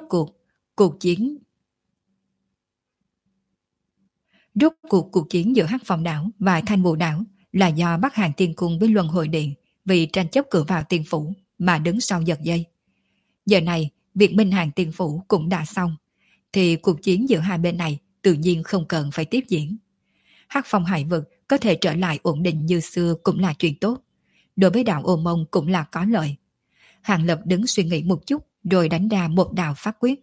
cuộc chiến giữa Hắc Phong đảo và Thanh Vũ đảo là do Bắc Hàn Tiên Cung với Luân Hồi Điện vì tranh chấp cửa vào tiên phủ mà đứng sau giật dây. Giờ này việc Minh Hàn Tiên phủ cũng đã xong, thì cuộc chiến giữa hai bên này tự nhiên không cần phải tiếp diễn. Hắc Phong hải vực có thể trở lại ổn định như xưa cũng là chuyện tốt, đối với đạo Ô Mông cũng là có lợi. Hàng Lập đứng suy nghĩ một chút rồi đánh ra một đạo pháp quyết.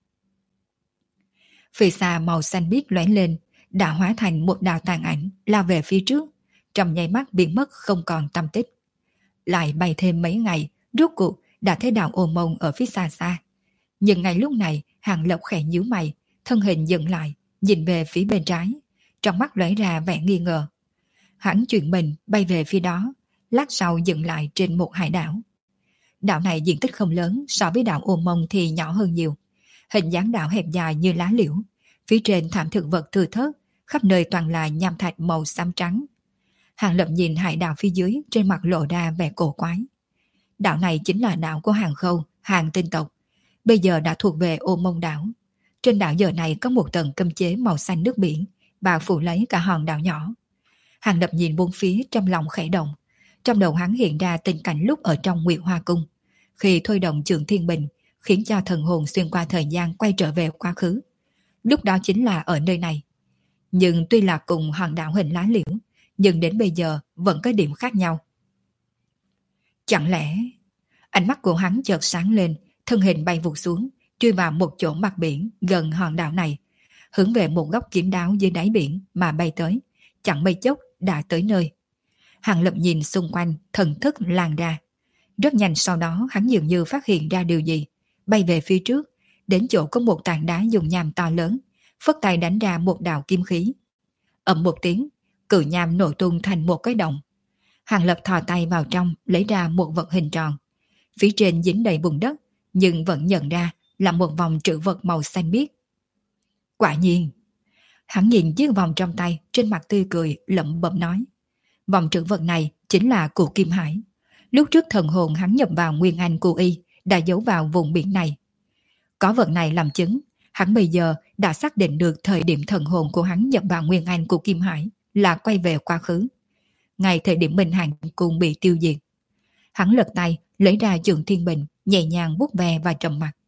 Phía xa màu xanh biếc lóe lên, đã hóa thành một đạo tàn ảnh lao về phía trước, trong nháy mắt biến mất không còn tăm tích. Lại bay thêm mấy ngày, rốt cuộc đã thấy đạo Ô Mông ở phía xa xa. Nhưng ngay lúc này, Hàng Lập khẽ nhíu mày, thân hình dừng lại, nhìn về phía bên trái, trong mắt lóe ra vẻ nghi ngờ. Hắn chuyển mình bay về phía đó, lát sau dừng lại trên một hải đảo. Đảo này diện tích không lớn, so với đảo Ô Mông thì nhỏ hơn nhiều. Hình dáng đảo hẹp dài như lá liễu, phía trên thảm thực vật thưa thớt, khắp nơi toàn là nham thạch màu xám trắng. Hàng Lập nhìn hải đảo phía dưới, trên mặt lộ ra vẻ cổ quái. Đảo này chính là đảo của Hàng Khâu, Hàng tinh tộc, bây giờ đã thuộc về Ô Mông đảo. Trên đảo giờ này có một tầng cấm chế màu xanh nước biển, bao phủ lấy cả hòn đảo nhỏ. Hàng Lập nhìn bốn phía trong lòng khẽ động, trong đầu hắn hiện ra tình cảnh lúc ở trong Nguyệt Hoa Cung, khi thôi động Trường Thiên Bình, khiến cho thần hồn xuyên qua thời gian quay trở về quá khứ. Lúc đó chính là ở nơi này. Nhưng tuy là cùng hòn đảo hình lá liễu, nhưng đến bây giờ vẫn có điểm khác nhau. Chẳng lẽ... Ánh mắt của hắn chợt sáng lên, thân hình bay vụt xuống, chui vào một chỗ mặt biển gần hòn đảo này, hướng về một góc kín đáo dưới đáy biển mà bay tới, chẳng mấy chốc đã tới nơi. Hàng Lập nhìn xung quanh, thần thức lan ra. Rất nhanh sau đó hắn dường như phát hiện ra điều gì, bay về phía trước, đến chỗ có một tảng đá dùng nham to lớn, phất tay đánh ra một đạo kim khí. Ầm một tiếng, cự nham nổ tung thành một cái động. Hàng Lập thò tay vào trong, lấy ra một vật hình tròn. Phía trên dính đầy bùn đất, nhưng vẫn nhận ra là một vòng trữ vật màu xanh biếc. Quả nhiên! Hắn nhìn chiếc vòng trong tay, trên mặt tươi cười, lẩm bẩm nói. Vòng trữ vật này chính là cụ Kim Hải. Lúc trước thần hồn hắn nhập vào Nguyên Anh của y, đã giấu vào vùng biển này. Có vật này làm chứng, hắn bây giờ đã xác định được thời điểm thần hồn của hắn nhập vào Nguyên Anh của Kim Hải là quay về quá khứ. Ngay thời điểm Minh Hàn cùng bị tiêu diệt. Hắn lật tay, lấy ra Trường Thiên Bình, nhẹ nhàng vuốt ve và trầm mặt.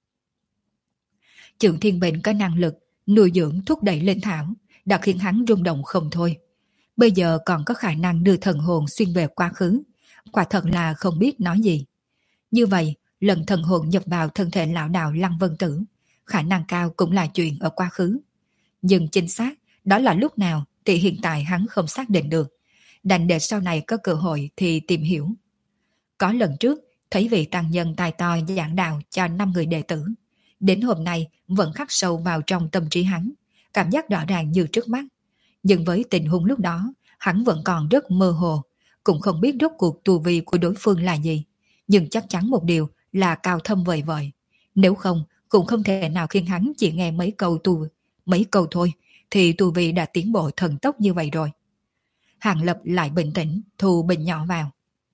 Trường Thiên Bình có năng lực nuôi dưỡng thúc đẩy lên thảo, đã khiến hắn rung động không thôi. Bây giờ còn có khả năng đưa thần hồn xuyên về quá khứ, quả thật là không biết nói gì. Như vậy, lần thần hồn nhập vào thân thể lão đạo Lăng Vân Tử, khả năng cao cũng là chuyện ở quá khứ. Nhưng chính xác, đó là lúc nào thì hiện tại hắn không xác định được. Đành để sau này có cơ hội thì tìm hiểu. Có lần trước, thấy vị tăng nhân tài to giảng đạo cho 5 người đệ tử. Đến hôm nay vẫn khắc sâu vào trong tâm trí hắn, cảm giác rõ ràng như trước mắt. Nhưng với tình huống lúc đó, hắn vẫn còn rất mơ hồ, cũng không biết rốt cuộc tu vi của đối phương là gì. Nhưng chắc chắn một điều là cao thâm vời vợi. Nếu không, cũng không thể nào khiến hắn chỉ nghe mấy câu thôi, thì tu vi đã tiến bộ thần tốc như vậy rồi. Hàng Lập lại bình tĩnh, thu bình nhỏ vào.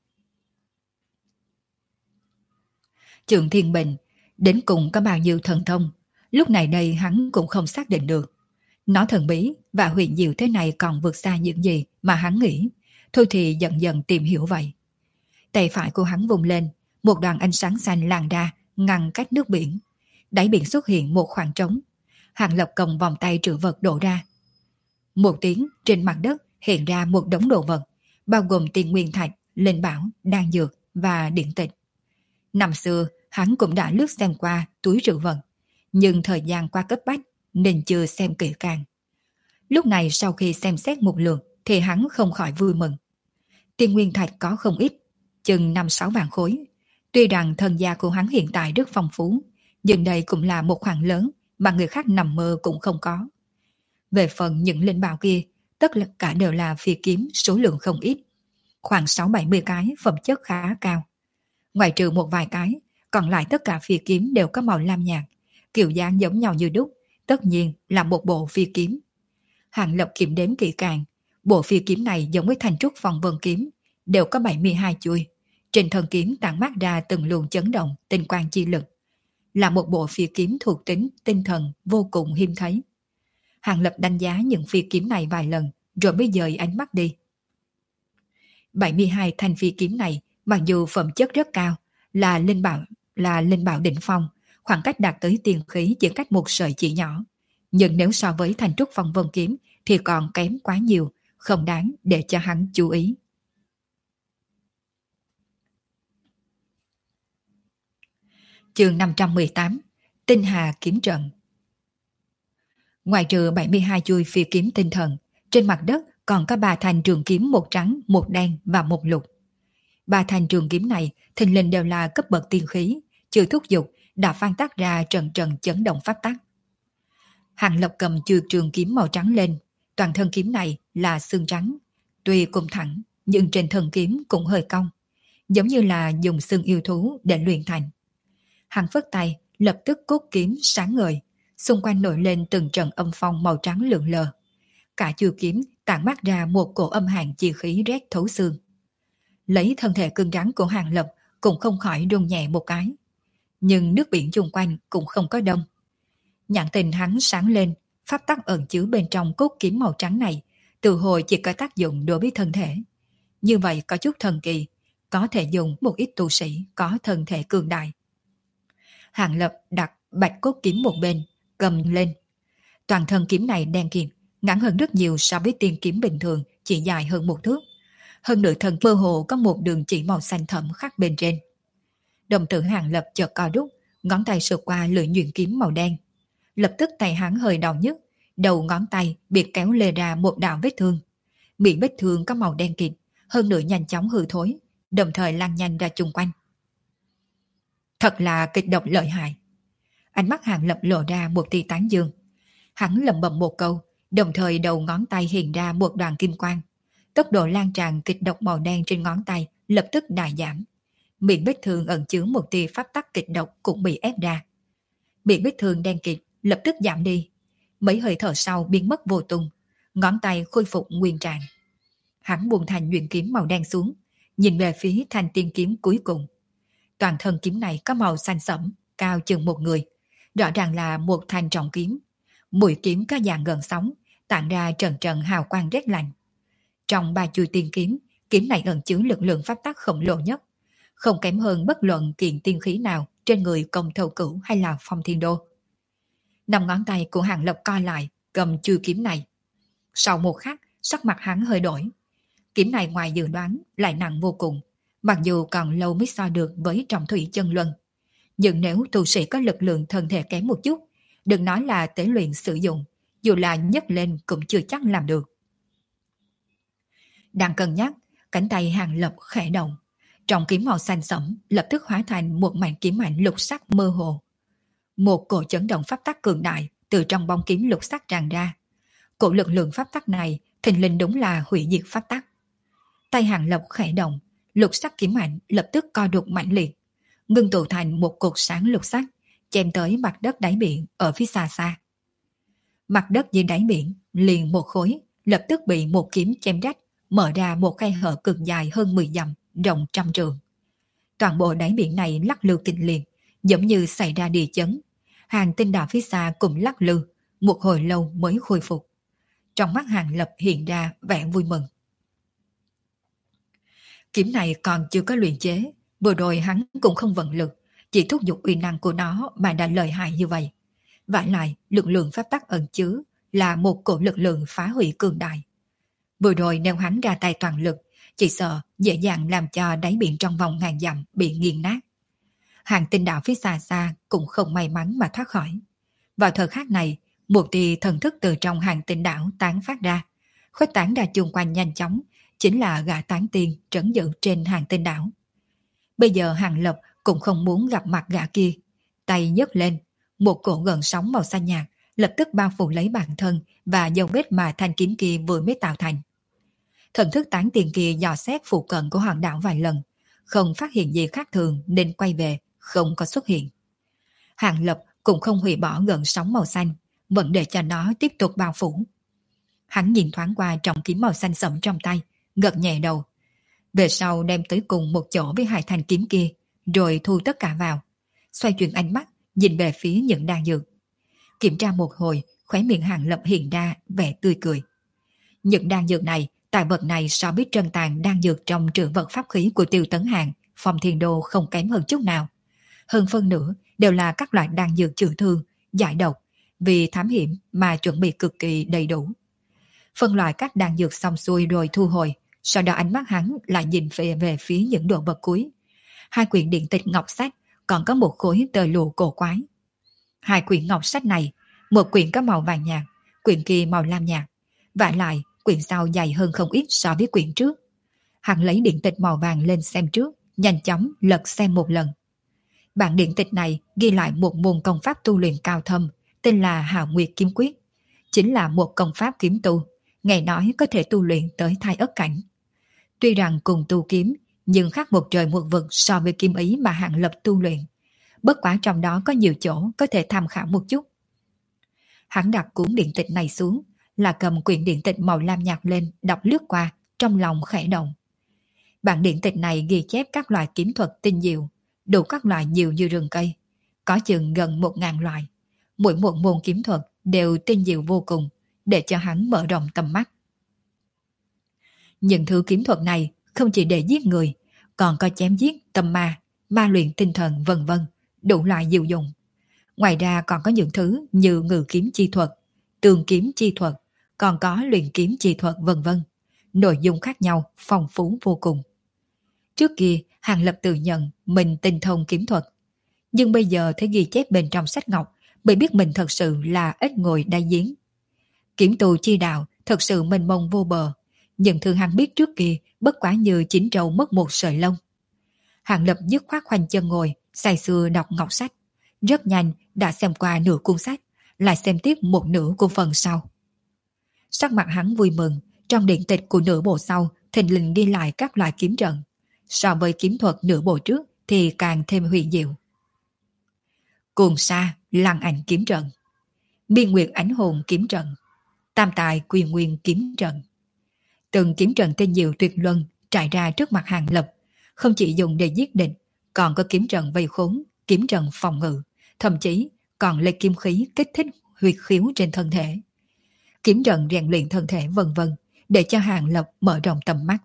Trường Thiên Bình, đến cùng có bao nhiêu thần thông, lúc này đây hắn cũng không xác định được. Nó thần bí và huyền diệu thế này còn vượt xa những gì mà hắn nghĩ, thôi thì dần dần tìm hiểu vậy. Tay phải của hắn vùng lên, một đoàn ánh sáng xanh lan ra, ngăn cách nước biển. Đáy biển xuất hiện một khoảng trống. Hàng Lập cầm vòng tay trữ vật đổ ra. Một tiếng, trên mặt đất hiện ra một đống đồ vật, bao gồm tiền nguyên thạch, linh bảo, đan dược và điện tịch. Năm xưa, hắn cũng đã lướt xem qua túi trữ vật, nhưng thời gian qua cấp bách nên chưa xem kỹ càng. Lúc này sau khi xem xét một lượt thì hắn không khỏi vui mừng. Tiền nguyên thạch có không ít, chừng 5-6 vạn khối. Tuy rằng thân gia của hắn hiện tại rất phong phú, nhưng đây cũng là một khoản lớn mà người khác nằm mơ cũng không có. Về phần những linh bảo kia, tất cả đều là phi kiếm số lượng không ít. khoảng 6-70 cái phẩm chất khá cao. Ngoài trừ một vài cái, còn lại tất cả phi kiếm đều có màu lam nhạt, kiểu dáng giống nhau như đúc, tất nhiên là một bộ phi kiếm. Hàng Lập kiểm đếm kỹ càng, bộ phi kiếm này giống với thanh trúc phong vân kiếm, đều có 72 chuôi. Trên thân kiếm tản mát ra từng luồng chấn động, tinh quang chi lực. Là một bộ phi kiếm thuộc tính tinh thần vô cùng hiếm thấy. Hàng Lập đánh giá những phi kiếm này vài lần, rồi mới dời ánh mắt đi. 72 thanh phi kiếm này, mặc dù phẩm chất rất cao, là linh bảo đỉnh phong, khoảng cách đạt tới tiên khí chỉ cách một sợi chỉ nhỏ. Nhưng nếu so với thanh trúc phong vân kiếm thì còn kém quá nhiều, không đáng để cho hắn chú ý. Chương 518, Tinh Hà kiếm trận. Ngoài trừ 72 chuôi phi kiếm tinh thần, trên mặt đất còn có 3 thanh trường kiếm, một trắng, một đen và một lục. 3 thanh trường kiếm này thình lình đều là cấp bậc tiên khí, chưa thúc giục đã phan tác ra trận trận chấn động pháp tắc. Hàng Lập cầm chuôi trường kiếm màu trắng lên, toàn thân kiếm này là xương trắng, tuy cũng thẳng nhưng trên thân kiếm cũng hơi cong, giống như là dùng xương yêu thú để luyện thành. Hắn phất tay, lập tức cốt kiếm sáng ngời, xung quanh nổi lên từng trận âm phong màu trắng lượn lờ. Cả chuôi kiếm tản mát ra một cổ âm hàn chi khí rét thấu xương. Lấy thân thể cứng rắn của Hàng Lập cũng không khỏi run nhẹ một cái. Nhưng nước biển chung quanh cũng không có đông. Nhãn tình hắn sáng lên, pháp tắc ẩn chứa bên trong cốt kiếm màu trắng này, từ hồi chỉ có tác dụng đối với thân thể. Như vậy có chút thần kỳ, có thể dùng một ít tu sĩ có thân thể cường đại. Hàng Lập đặt bạch cốt kiếm một bên, cầm lên. Toàn thân kiếm này đen kịt, ngắn hơn rất nhiều so với tiên kiếm bình thường, chỉ dài hơn một thước. Hơn nửa thân mơ hồ có một đường chỉ màu xanh thẫm khắc bên trên. Đồng tử Hàng Lập chợt co rút, ngón tay sượt qua lưỡi nhuyễn kiếm màu đen. Lập tức tay hắn hơi đau nhức, đầu ngón tay bị kéo lê ra một đạo vết thương. Miệng vết thương có màu đen kịt, hơn nữa nhanh chóng hư thối, đồng thời lan nhanh ra chung quanh. Thật là kịch độc lợi hại. Ánh mắt Hàng Lập lộ ra một tia tán dương. Hắn lẩm bẩm một câu, đồng thời đầu ngón tay hiện ra một đoàn kim quang. Tốc độ lan tràn kịch độc màu đen trên ngón tay lập tức đại giảm. Miệng vết thương ẩn chứa một tia pháp tắc kịch độc cũng bị ép ra. Miệng vết thương đen kịt lập tức giảm đi. Mấy hơi thở sau biến mất vô tung, ngón tay khôi phục nguyên trạng. Hắn buông thanh nhuyễn kiếm màu đen xuống, nhìn về phía thanh tiên kiếm cuối cùng. Toàn thân kiếm này có màu xanh sẫm, cao chừng một người, rõ ràng là một thanh trọng kiếm. Mũi kiếm có dạng gần sóng, tản ra trận trận hào quang rét lạnh. Trong 3 chuôi tiên kiếm, kiếm này ẩn chứa lực lượng pháp tắc khổng lồ nhất, không kém hơn bất luận kiện tiên khí nào trên người Công Thâu Cửu hay là Phong Thiên Đô. 5 ngón tay của Hàng Lập co lại, cầm chuôi kiếm này. Sau một khắc, sắc mặt hắn hơi đổi. Kiếm này ngoài dự đoán lại nặng vô cùng, mặc dù còn lâu mới so được với trọng thủy chân luân. Nhưng nếu tu sĩ có lực lượng thân thể kém một chút, đừng nói là tế luyện sử dụng, dù là nhấc lên cũng chưa chắc làm được. Đang cân nhắc, cánh tay Hàng Lập khẽ động, trong kiếm màu xanh sẫm lập tức hóa thành một màn kiếm ảnh lục sắc mơ hồ. Một cổ chấn động pháp tắc cường đại từ trong bóng kiếm lục sắc tràn ra. Cổ lực lượng pháp tắc này thình lình đúng là hủy diệt pháp tắc. Tay Hàng Lập khẽ động, lục sắc kiếm ảnh lập tức co đục mãnh liệt, ngưng tụ thành một cột sáng lục sắc, chém tới mặt đất đáy biển ở phía xa xa. Mặt đất dưới đáy biển liền một khối, lập tức bị một kiếm chém rách, mở ra một khe hở cực dài hơn 10 dặm, rộng trăm trượng. Toàn bộ đáy biển này lắc lư kịch liệt, giống như xảy ra địa chấn. Hàng tinh đảo phía xa cũng lắc lư, một hồi lâu mới khôi phục. Trong mắt Hàng Lập hiện ra vẻ vui mừng. Kiếm này còn chưa có luyện chế, vừa rồi hắn cũng không vận lực, chỉ thúc giục uy năng của nó mà đã lợi hại như vậy. Vả lại, lực lượng pháp tắc ẩn chứa là một cổ lực lượng phá hủy cường đại. Vừa rồi nếu hắn ra tay toàn lực, chỉ sợ dễ dàng làm cho đáy biển trong vòng ngàn dặm bị nghiền nát. Hàng tinh đảo phía xa xa cũng không may mắn mà thoát khỏi. Vào thời khắc này, một tia thần thức từ trong hàng tinh đảo tán phát ra, khuếch tán ra chung quanh nhanh chóng, chính là gã tán tiên trấn giữ trên hàng tinh đảo. Bây giờ Hàng Lập cũng không muốn gặp mặt gã kia, tay nhấc lên, một cổ gợn sóng màu xanh nhạt lập tức bao phủ lấy bản thân và dấu vết mà thanh kiếm kia vừa mới tạo thành. Thần thức tán tiền kia dò xét phụ cận của hòn đảo vài lần, không phát hiện gì khác thường nên quay về, không có xuất hiện. Hàng Lập cũng không hủy bỏ gợn sóng màu xanh, vẫn để cho nó tiếp tục bao phủ. Hắn nhìn thoáng qua trọng kiếm màu xanh sẫm trong tay, gật nhẹ đầu. Về sau đem tới cùng một chỗ với hai thanh kiếm kia, rồi thu tất cả vào. Xoay chuyển ánh mắt, nhìn về phía những đan dược. Kiểm tra một hồi, khóe miệng Hàng Lập hiện ra vẻ tươi cười. Những đan dược này, tài vật này so với trân tàn đan dược trong trữ vật pháp khí của Tiêu Tấn Hàng, Phong Thiên Đô không kém hơn chút nào. Hơn phân nửa đều là các loại đan dược chữa thương, giải độc, vì thám hiểm mà chuẩn bị cực kỳ đầy đủ. Phân loại các đan dược xong xuôi rồi thu hồi, sau đó ánh mắt hắn lại nhìn về phía những đồ vật cuối. Hai quyển điện tịch ngọc sách, còn có một khối tờ lụa cổ quái. Hai quyển ngọc sách này, một quyển có màu vàng nhạt, quyển kia màu lam nhạt. Vả lại, quyển sau dày hơn không ít so với quyển trước. Hắn lấy điện tịch màu vàng lên xem trước, nhanh chóng lật xem một lần. Bản điện tịch này ghi lại một môn công pháp tu luyện cao thâm, tên là Hạo Nguyệt Kiếm Quyết. Chính là một công pháp kiếm tu, nghe nói có thể tu luyện tới thai ất cảnh. Tuy rằng cùng tu kiếm, nhưng khác một trời một vực so với kiếm ý mà Hàng Lập tu luyện. Bất quá trong đó có nhiều chỗ có thể tham khảo một chút. Hắn đặt cuốn điện tịch này xuống, là cầm quyển điện tịch màu lam nhạt lên, đọc lướt qua, trong lòng khẽ động. Bản điện tịch này ghi chép các loại kiếm thuật tinh diệu, đủ các loại nhiều như rừng cây, có chừng gần 1000 loại. Mỗi một môn kiếm thuật đều tinh diệu vô cùng, để cho hắn mở rộng tầm mắt. Những thứ kiếm thuật này không chỉ để giết người, còn có chém giết tâm ma, ma luyện tinh thần vân vân, đủ loại diệu dụng. Ngoài ra còn có những thứ như ngự kiếm chi thuật, tường kiếm chi thuật, còn có luyện kiếm chi thuật vân vân. Nội dung khác nhau, phong phú vô cùng. Trước kia, Hàng Lập tự nhận mình tinh thông kiếm thuật. Nhưng bây giờ thấy ghi chép bên trong sách ngọc, mới biết mình thật sự là ít ngồi đáy giếng. Kiếm tù chi đạo thật sự mênh mông vô bờ. Những thứ hắn biết trước kia bất quá như chín trâu mất một sợi lông. Hàng Lập dứt khoát khoanh chân ngồi, say sưa đọc ngọc sách. Rất nhanh đã xem qua nửa cuốn sách, lại xem tiếp một nửa của phần sau. Sắc mặt hắn vui mừng, trong điện tịch của nửa bộ sau thình lình ghi lại các loại kiếm trận. So với kiếm thuật nửa bộ trước thì càng thêm huyền diệu. Cuồng sa lăng ảnh kiếm trận, Biên Nguyệt ảnh hồn kiếm trận, Tam tài quyền nguyên kiếm trận. Từng kiếm trận tên diệu tuyệt luân trải ra trước mặt Hàng Lập, không chỉ dùng để giết địch, còn có kiếm trận vây khốn, kiếm trận phòng ngự, thậm chí còn lấy kiếm khí kích thích huyệt khiếu trên thân thể. Kiếm trận rèn luyện thân thể vân vân, để cho Hàng Lập mở rộng tầm mắt.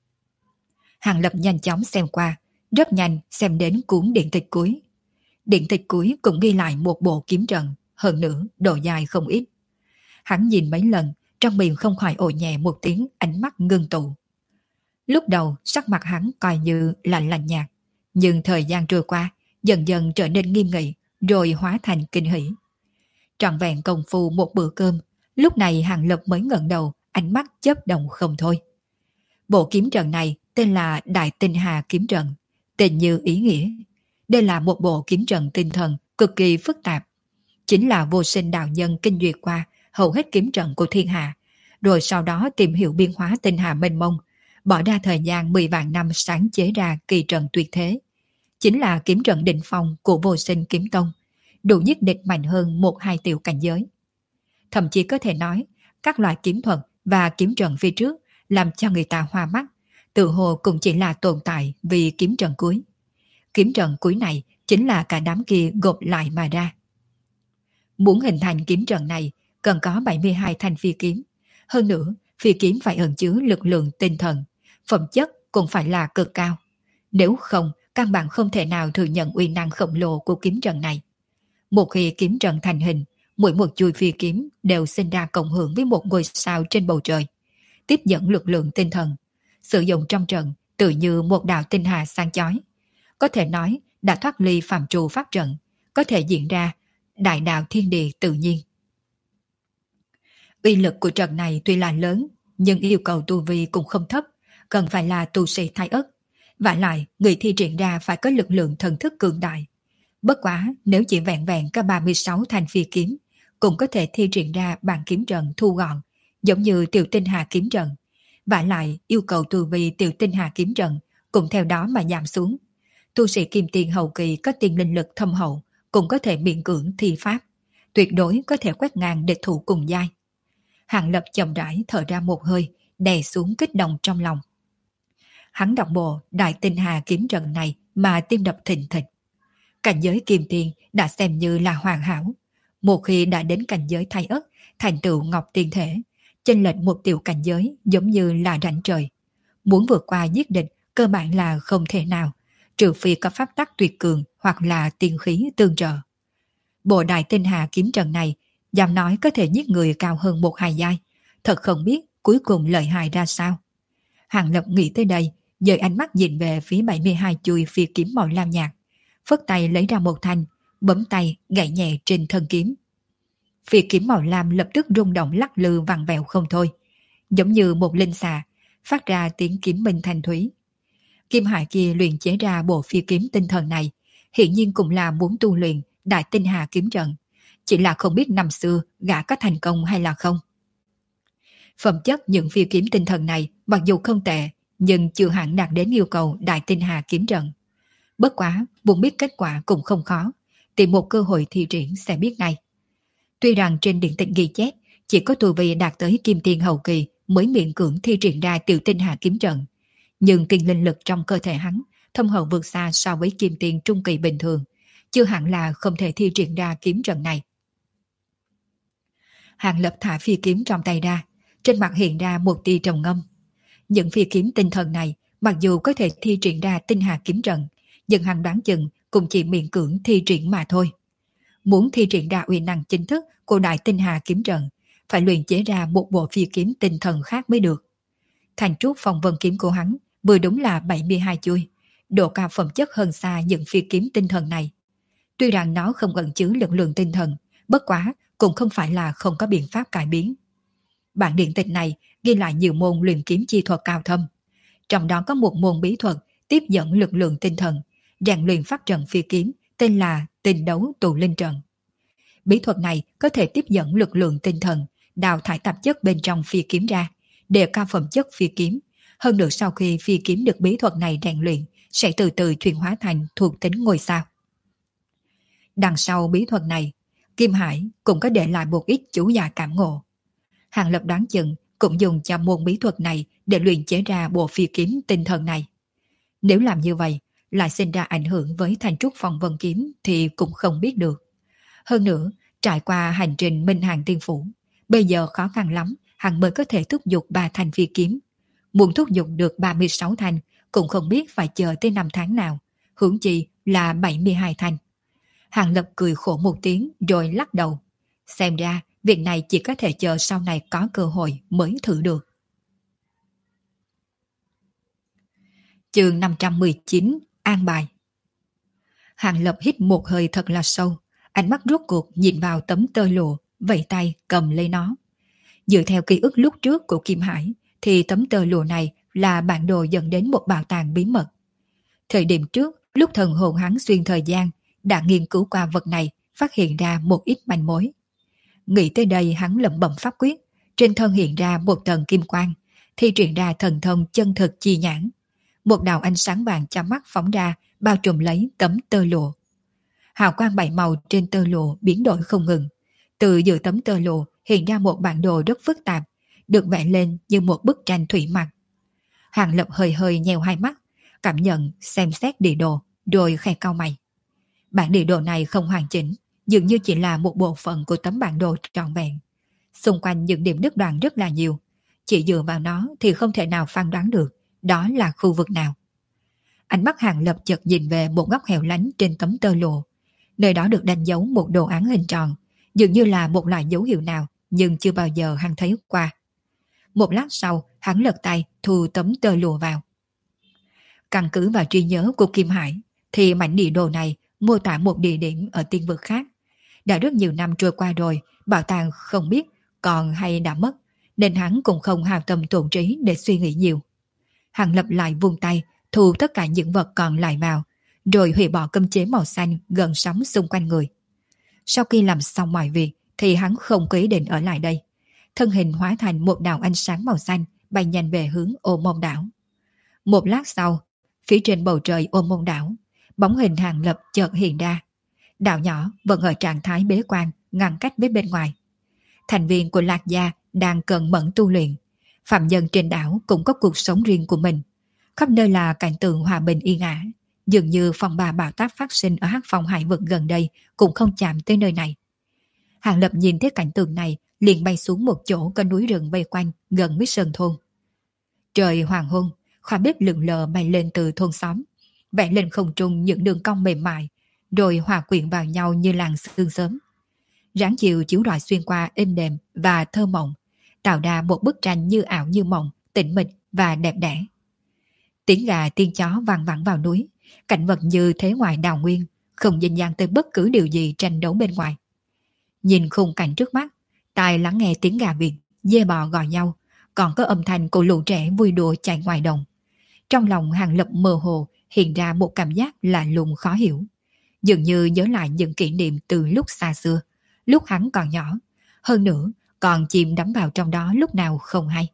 Hàng Lập nhanh chóng xem qua, rất nhanh xem đến cuốn điện tịch cuối. Điện tịch cuối cũng ghi lại một bộ kiếm trận, hơn nữa độ dài không ít. Hắn nhìn mấy lần, trong miệng không khỏi ồ nhẹ một tiếng, ánh mắt ngưng tụ. Lúc đầu sắc mặt hắn coi như lạnh lạnh nhạt, nhưng thời gian trôi qua, dần dần trở nên nghiêm nghị, rồi hóa thành kinh hỉ. Trọn vẹn công phu một bữa cơm, lúc này Hàng Lập mới ngẩng đầu, ánh mắt chớp động không thôi. Bộ kiếm trận này tên là Đại Tinh Hà kiếm trận, tên như ý nghĩa. Đây là một bộ kiếm trận tinh thần cực kỳ phức tạp. Chính là vô sinh đạo nhân kinh duyệt qua hầu hết kiếm trận của thiên hạ, rồi sau đó tìm hiểu biên hóa tinh hà mênh mông, bỏ ra thời gian 10 vạn năm sáng chế ra kỳ trận tuyệt thế. Chính là kiếm trận đỉnh phong của vô sinh kiếm tông, đủ giết địch mạnh hơn 1-2 tiểu cảnh giới. Thậm chí có thể nói, các loại kiếm thuật và kiếm trận phía trước làm cho người ta hoa mắt, tự hồ cũng chỉ là tồn tại vì kiếm trận cuối. Kiếm trận cuối này chính là cả đám kia gộp lại mà ra. Muốn hình thành kiếm trận này cần có 72 thanh phi kiếm. Hơn nữa, phi kiếm phải ẩn chứa lực lượng tinh thần, phẩm chất cũng phải là cực cao. Nếu không, căn bản không thể nào thừa nhận uy năng khổng lồ của kiếm trận này. Một khi kiếm trận thành hình, mỗi một chuôi phi kiếm đều sinh ra cộng hưởng với một ngôi sao trên bầu trời, tiếp dẫn lực lượng tinh thần. Sử dụng trong trận tự như một đạo tinh hà sáng chói. Có thể nói đã thoát ly phạm trù pháp trận, có thể diễn ra đại đạo thiên địa tự nhiên. Uy lực của trận này tuy là lớn, nhưng yêu cầu tu vi cũng không thấp, cần phải là tu sĩ thái ất. Vả lại, người thi triển ra phải có lực lượng thần thức cường đại. Bất quá, nếu chỉ vẹn vẹn có 36 thanh phi kiếm, cũng có thể thi triển ra bản kiếm trận thu gọn, giống như Tiểu Tinh Hà kiếm trận. Vả lại yêu cầu tu vi tiểu tinh hà kiếm trận cũng theo đó mà giảm xuống. Tu sĩ kim tiền hậu kỳ có tiền linh lực thâm hậu cũng có thể miễn cưỡng thi pháp, tuyệt đối có thể quét ngang địch thủ cùng giai. Hàng Lập chậm rãi thở ra một hơi, đè xuống kích động trong lòng. Hắn đọc bộ đại tinh hà kiếm trận này mà tim đập thình thịch. Cảnh giới kim tiền đã xem như là hoàn hảo. Một khi đã đến cảnh giới thái ất, thành tựu ngọc tiên thể, chênh lệch một tiểu cảnh giới giống như là rãnh trời. Muốn vượt qua giết địch cơ bản là không thể nào, trừ phi có pháp tắc tuyệt cường hoặc là tiên khí tương trợ. Bộ đại tinh hà kiếm trận này, dám nói có thể giết người cao hơn một hai giai, thật không biết cuối cùng lợi hại ra sao. Hàng Lập nghĩ tới đây, dời ánh mắt nhìn về phía 72 chuôi phi kiếm màu lam nhạt, phất tay lấy ra một thanh, bấm tay gảy nhẹ trên thân kiếm. Phi kiếm màu lam lập tức rung động lắc lư vặn vẹo không thôi, giống như một linh xà, phát ra tiếng kiếm minh thanh thúy. Kim Hải kia luyện chế ra bộ phi kiếm tinh thần này, hiện nhiên cũng là muốn tu luyện đại tinh hà kiếm trận, chỉ là không biết năm xưa gã có thành công hay là không. Phẩm chất những phi kiếm tinh thần này mặc dù không tệ, nhưng chưa hẳn đạt đến yêu cầu đại tinh hà kiếm trận. Bất quá, muốn biết kết quả cũng không khó, tìm một cơ hội thi triển sẽ biết ngay. Tuy rằng trên điện tịch ghi chép, chỉ có tu vi đạt tới kim tiên hậu kỳ mới miễn cưỡng thi triển ra tiểu tinh hà kiếm trận, nhưng tiền linh lực trong cơ thể hắn thâm hậu vượt xa so với kim tiên trung kỳ bình thường, chưa hẳn là không thể thi triển ra kiếm trận này. Hàng Lập thả phi kiếm trong tay ra, trên mặt hiện ra một tia trầm ngâm. Những phi kiếm tinh thần này mặc dù có thể thi triển ra tinh hà kiếm trận, nhưng hắn đoán chừng cũng chỉ miễn cưỡng thi triển mà thôi. Muốn thi triển ra uy năng chính thức của đại tinh hà kiếm trận, phải luyện chế ra một bộ phi kiếm tinh thần khác mới được. Thành trúc phong vân kiếm của hắn vừa đúng là 72 chuôi, độ cao phẩm chất hơn xa những phi kiếm tinh thần này. Tuy rằng nó không ẩn chứa lực lượng tinh thần, bất quá cũng không phải là không có biện pháp cải biến. Bản điện tịch này ghi lại nhiều môn luyện kiếm chi thuật cao thâm, trong đó có một môn bí thuật tiếp dẫn lực lượng tinh thần, rèn luyện pháp trận phi kiếm tên là Tinh đấu tụ linh trận. Bí thuật này có thể tiếp dẫn lực lượng tinh thần, đào thải tạp chất bên trong phi kiếm ra, đề cao phẩm chất phi kiếm. Hơn nữa sau khi phi kiếm được bí thuật này rèn luyện, sẽ từ từ chuyển hóa thành thuộc tính ngôi sao. Đằng sau bí thuật này, Kim Hải cũng có để lại một ít chú giải cảm ngộ. Hàng Lập đoán chừng cũng dùng cho môn bí thuật này để luyện chế ra bộ phi kiếm tinh thần này. Nếu làm như vậy, lại sinh ra ảnh hưởng với thành trúc phong vân kiếm thì cũng không biết được. Hơn nữa, trải qua hành trình Minh Hàng Tiên Phủ, bây giờ khó khăn lắm hắn mới có thể thúc giục 3 thanh phi kiếm. Muốn thúc giục được 36 thanh cũng không biết phải chờ tới 5 tháng nào, huống chi là 72 thanh. Hàng Lập cười khổ một tiếng rồi lắc đầu. Xem ra việc này chỉ có thể chờ sau này có cơ hội mới thử được. Chương 519 An bài. Hàng Lập hít một hơi thật là sâu, ánh mắt rốt cuộc nhìn vào tấm tơ lụa, vẫy tay cầm lấy nó. Dựa theo ký ức lúc trước của Kim Hải, thì tấm tơ lụa này là bản đồ dẫn đến một bảo tàng bí mật. Thời điểm trước, lúc thần hồn hắn xuyên thời gian, đã nghiên cứu qua vật này, phát hiện ra một ít manh mối. Nghĩ tới đây hắn lẩm bẩm pháp quyết, trên thân hiện ra một tầng kim quang, thi triển ra thần thông chân thực chi nhãn. Một đạo ánh sáng vàng chói mắt phóng ra, bao trùm lấy tấm tơ lụa. Hào quang bảy màu trên tơ lụa biến đổi không ngừng. Từ giữa tấm tơ lụa hiện ra một bản đồ rất phức tạp, được vẽ lên như một bức tranh thủy mặc. Hàng Lập hơi hơi nheo hai mắt, cảm nhận, xem xét địa đồ, rồi khẽ cau mày. Bản địa đồ này không hoàn chỉnh, dường như chỉ là một bộ phận của tấm bản đồ trọn vẹn. Xung quanh những điểm đứt đoạn rất là nhiều, chỉ dựa vào nó thì không thể nào phán đoán được đó là khu vực nào. Ánh mắt Hàng Lập chợt nhìn về một góc hẻo lánh trên tấm tơ lụa. Nơi đó được đánh dấu một đồ án hình tròn, dường như là một loại dấu hiệu nào, nhưng chưa bao giờ hắn thấy qua. Một lát sau, hắn lật tay thu tấm tơ lụa vào. Căn cứ vào trí nhớ của Kim Hải, thì mảnh địa đồ này mô tả một địa điểm ở tiên vực khác. Đã rất nhiều năm trôi qua rồi, bảo tàng không biết còn hay đã mất, nên hắn cũng không hào tâm tổn trí để suy nghĩ nhiều. Hàng Lập lại vung tay, thu tất cả những vật còn lại vào, rồi hủy bỏ cấm chế màu xanh gần sóng xung quanh người. Sau khi làm xong mọi việc, thì hắn không có ý định ở lại đây. Thân hình hóa thành một đạo ánh sáng màu xanh, bay nhanh về hướng Ô Môn đảo. Một lát sau, phía trên bầu trời Ô Môn đảo, bóng hình Hàng Lập chợt hiện ra. Đảo nhỏ vẫn ở trạng thái bế quan, ngăn cách với bên ngoài. Thành viên của Lạc Gia đang cẩn mẫn tu luyện. Phạm nhân trên đảo cũng có cuộc sống riêng của mình. Khắp nơi là cảnh tượng hòa bình yên ả. Dường như phong ba bão táp phát sinh ở Hắc Phong hải vực gần đây cũng không chạm tới nơi này. Hàng Lập nhìn thấy cảnh tượng này, liền bay xuống một chỗ có núi rừng vây quanh gần với sơn thôn. Trời hoàng hôn, khói bếp lượn lờ bay lên từ thôn xóm, vẽ lên không trung những đường cong mềm mại, rồi hòa quyện vào nhau như làn sương sớm. Ráng chiều chiếu rọi xuyên qua êm đềm và thơ mộng, tạo ra một bức tranh như ảo như mộng, tĩnh mịch và đẹp đẽ. Tiếng gà tiếng chó vang vẳng vào núi, cảnh vật như thế ngoài đào nguyên, không dinh dáng tới bất cứ điều gì tranh đấu bên ngoài. Nhìn khung cảnh trước mắt, tai lắng nghe tiếng gà vịt, dê bò gọi nhau, còn có âm thanh của lũ trẻ vui đùa chạy ngoài đồng. Trong lòng Hàng Lập mơ hồ hiện ra một cảm giác lạ lùng khó hiểu, dường như nhớ lại những kỷ niệm từ lúc xa xưa, lúc hắn còn nhỏ, hơn nữa còn chìm đắm vào trong đó lúc nào không hay.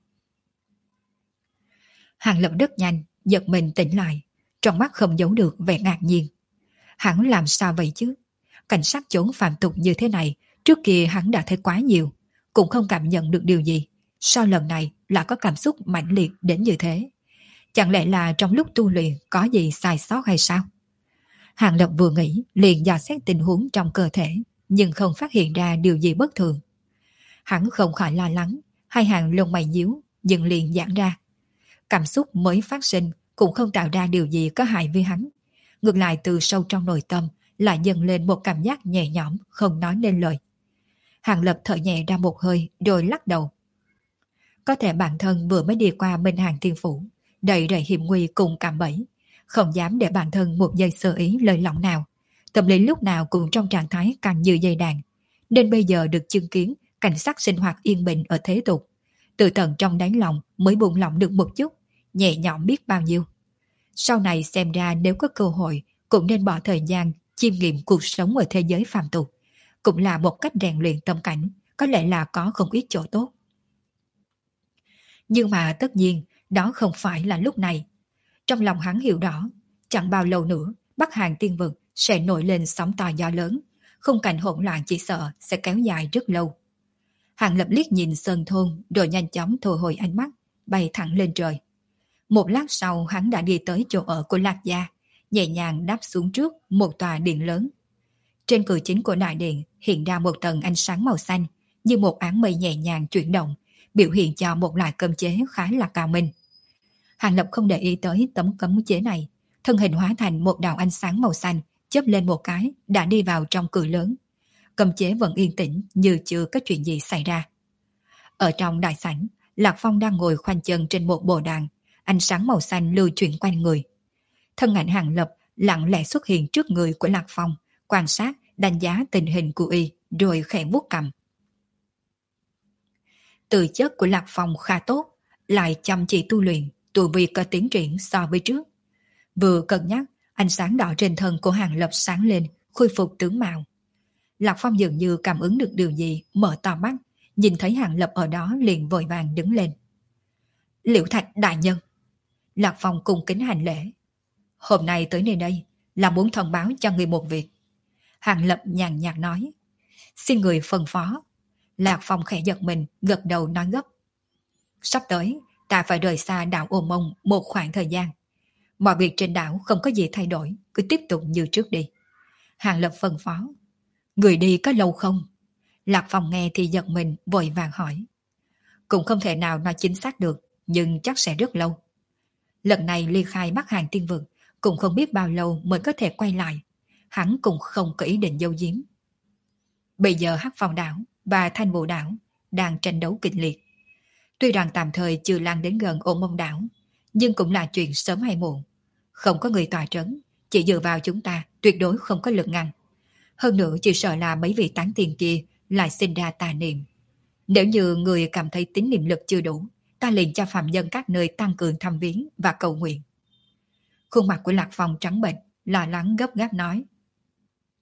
Hàng Lập rất nhanh giật mình tỉnh lại, trong mắt không giấu được vẻ ngạc nhiên. Hắn làm sao vậy chứ? Cảnh sát chốn phàm tục như thế này, trước kia hắn đã thấy quá nhiều, cũng không cảm nhận được điều gì. Sao lần này lại có cảm xúc mãnh liệt đến như thế? Chẳng lẽ là trong lúc tu luyện có gì sai sót hay sao? Hàng Lập vừa nghĩ liền dò xét tình huống trong cơ thể, nhưng không phát hiện ra điều gì bất thường. Hắn không khỏi lo lắng, hai hàng lông mày nhíu, nhưng liền giãn ra. Cảm xúc mới phát sinh cũng không tạo ra điều gì có hại với hắn. Ngược lại từ sâu trong nội tâm lại dâng lên một cảm giác nhẹ nhõm không nói nên lời. Hàng Lập thở nhẹ ra một hơi rồi lắc đầu. Có thể bản thân vừa mới đi qua Minh Hàng Tiên Phủ, đầy đầy hiểm nguy cùng cạm bẫy, không dám để bản thân một giây sơ ý lời lỏng nào. Tâm lý lúc nào cũng trong trạng thái càng như dây đàn, nên bây giờ được chứng kiến cảnh sắc sinh hoạt yên bình ở thế tục, từ tận trong đáy lòng mới buông lỏng được một chút, nhẹ nhõm biết bao nhiêu. Sau này xem ra nếu có cơ hội cũng nên bỏ thời gian chiêm nghiệm cuộc sống ở thế giới phàm tục, cũng là một cách rèn luyện tâm cảnh, có lẽ là có không ít chỗ tốt. Nhưng mà tất nhiên đó không phải là lúc này. Trong lòng hắn hiểu rõ, chẳng bao lâu nữa Bắc Hàn Tiên Vực sẽ nổi lên sóng to gió lớn, khung cảnh hỗn loạn chỉ sợ sẽ kéo dài rất lâu. Hàng Lập liếc nhìn sơn thôn rồi nhanh chóng thu hồi ánh mắt, bay thẳng lên trời. Một lát sau hắn đã đi tới chỗ ở của Lạc Gia, nhẹ nhàng đáp xuống trước một tòa điện lớn. Trên cửa chính của đại điện hiện ra một tầng ánh sáng màu xanh, như một áng mây nhẹ nhàng chuyển động, biểu hiện cho một loại cấm chế khá là cao minh. Hàng Lập không để ý tới tấm cấm chế này, thân hình hóa thành một đạo ánh sáng màu xanh, chớp lên một cái đã đi vào trong cửa lớn. Cấm chế vẫn yên tĩnh như chưa có chuyện gì xảy ra. Ở trong đại sảnh, Lạc Phong đang ngồi khoanh chân trên một bồ đàn, ánh sáng màu xanh lưu chuyển quanh người. Thân ảnh Hàng Lập lặng lẽ xuất hiện trước người của Lạc Phong, quan sát, đánh giá tình hình của y, rồi khẽ vuốt cằm. Từ chất của Lạc Phong khá tốt, lại chăm chỉ tu luyện, tu vi có tiến triển so với trước. Vừa cân nhắc, ánh sáng đỏ trên thân của Hàng Lập sáng lên, khôi phục tướng mạo. Lạc Phong dường như cảm ứng được điều gì, mở to mắt, nhìn thấy Hàng Lập ở đó liền vội vàng đứng lên. Liễu Thạch đại nhân. Lạc Phong cung kính hành lễ. Hôm nay tới nơi đây là muốn thông báo cho người một việc. Hàng Lập nhàn nhạt nói. Xin người phân phó. Lạc Phong khẽ giật mình, gật đầu nói gấp. Sắp tới, ta phải rời xa đảo Ô Mông một khoảng thời gian. Mọi việc trên đảo không có gì thay đổi, cứ tiếp tục như trước đi. Hàng Lập phân phó. Người đi có lâu không? Lạc Phong nghe thì giật mình, vội vàng hỏi. Cũng không thể nào nói chính xác được, nhưng chắc sẽ rất lâu. Lần này ly khai Bắc Hàn Tiên Vực, cũng không biết bao lâu mới có thể quay lại. Hắn cũng không có ý định giấu giếm. Bây giờ Hắc Phong đảo và Thanh Vũ đảo đang tranh đấu kịch liệt. Tuy rằng tạm thời chưa lan đến gần Ô Mông đảo, nhưng cũng là chuyện sớm hay muộn. Không có người tòa trấn, chỉ dựa vào chúng ta tuyệt đối không có lực ngăn. Hơn nữa chỉ sợ là mấy vị tán tiền kia lại sinh ra tà niệm. Nếu như người cảm thấy tín niệm lực chưa đủ, ta liền cho phạm nhân các nơi tăng cường thăm viếng và cầu nguyện. Khuôn mặt của Lạc Phong trắng bệch, lo lắng gấp gáp nói.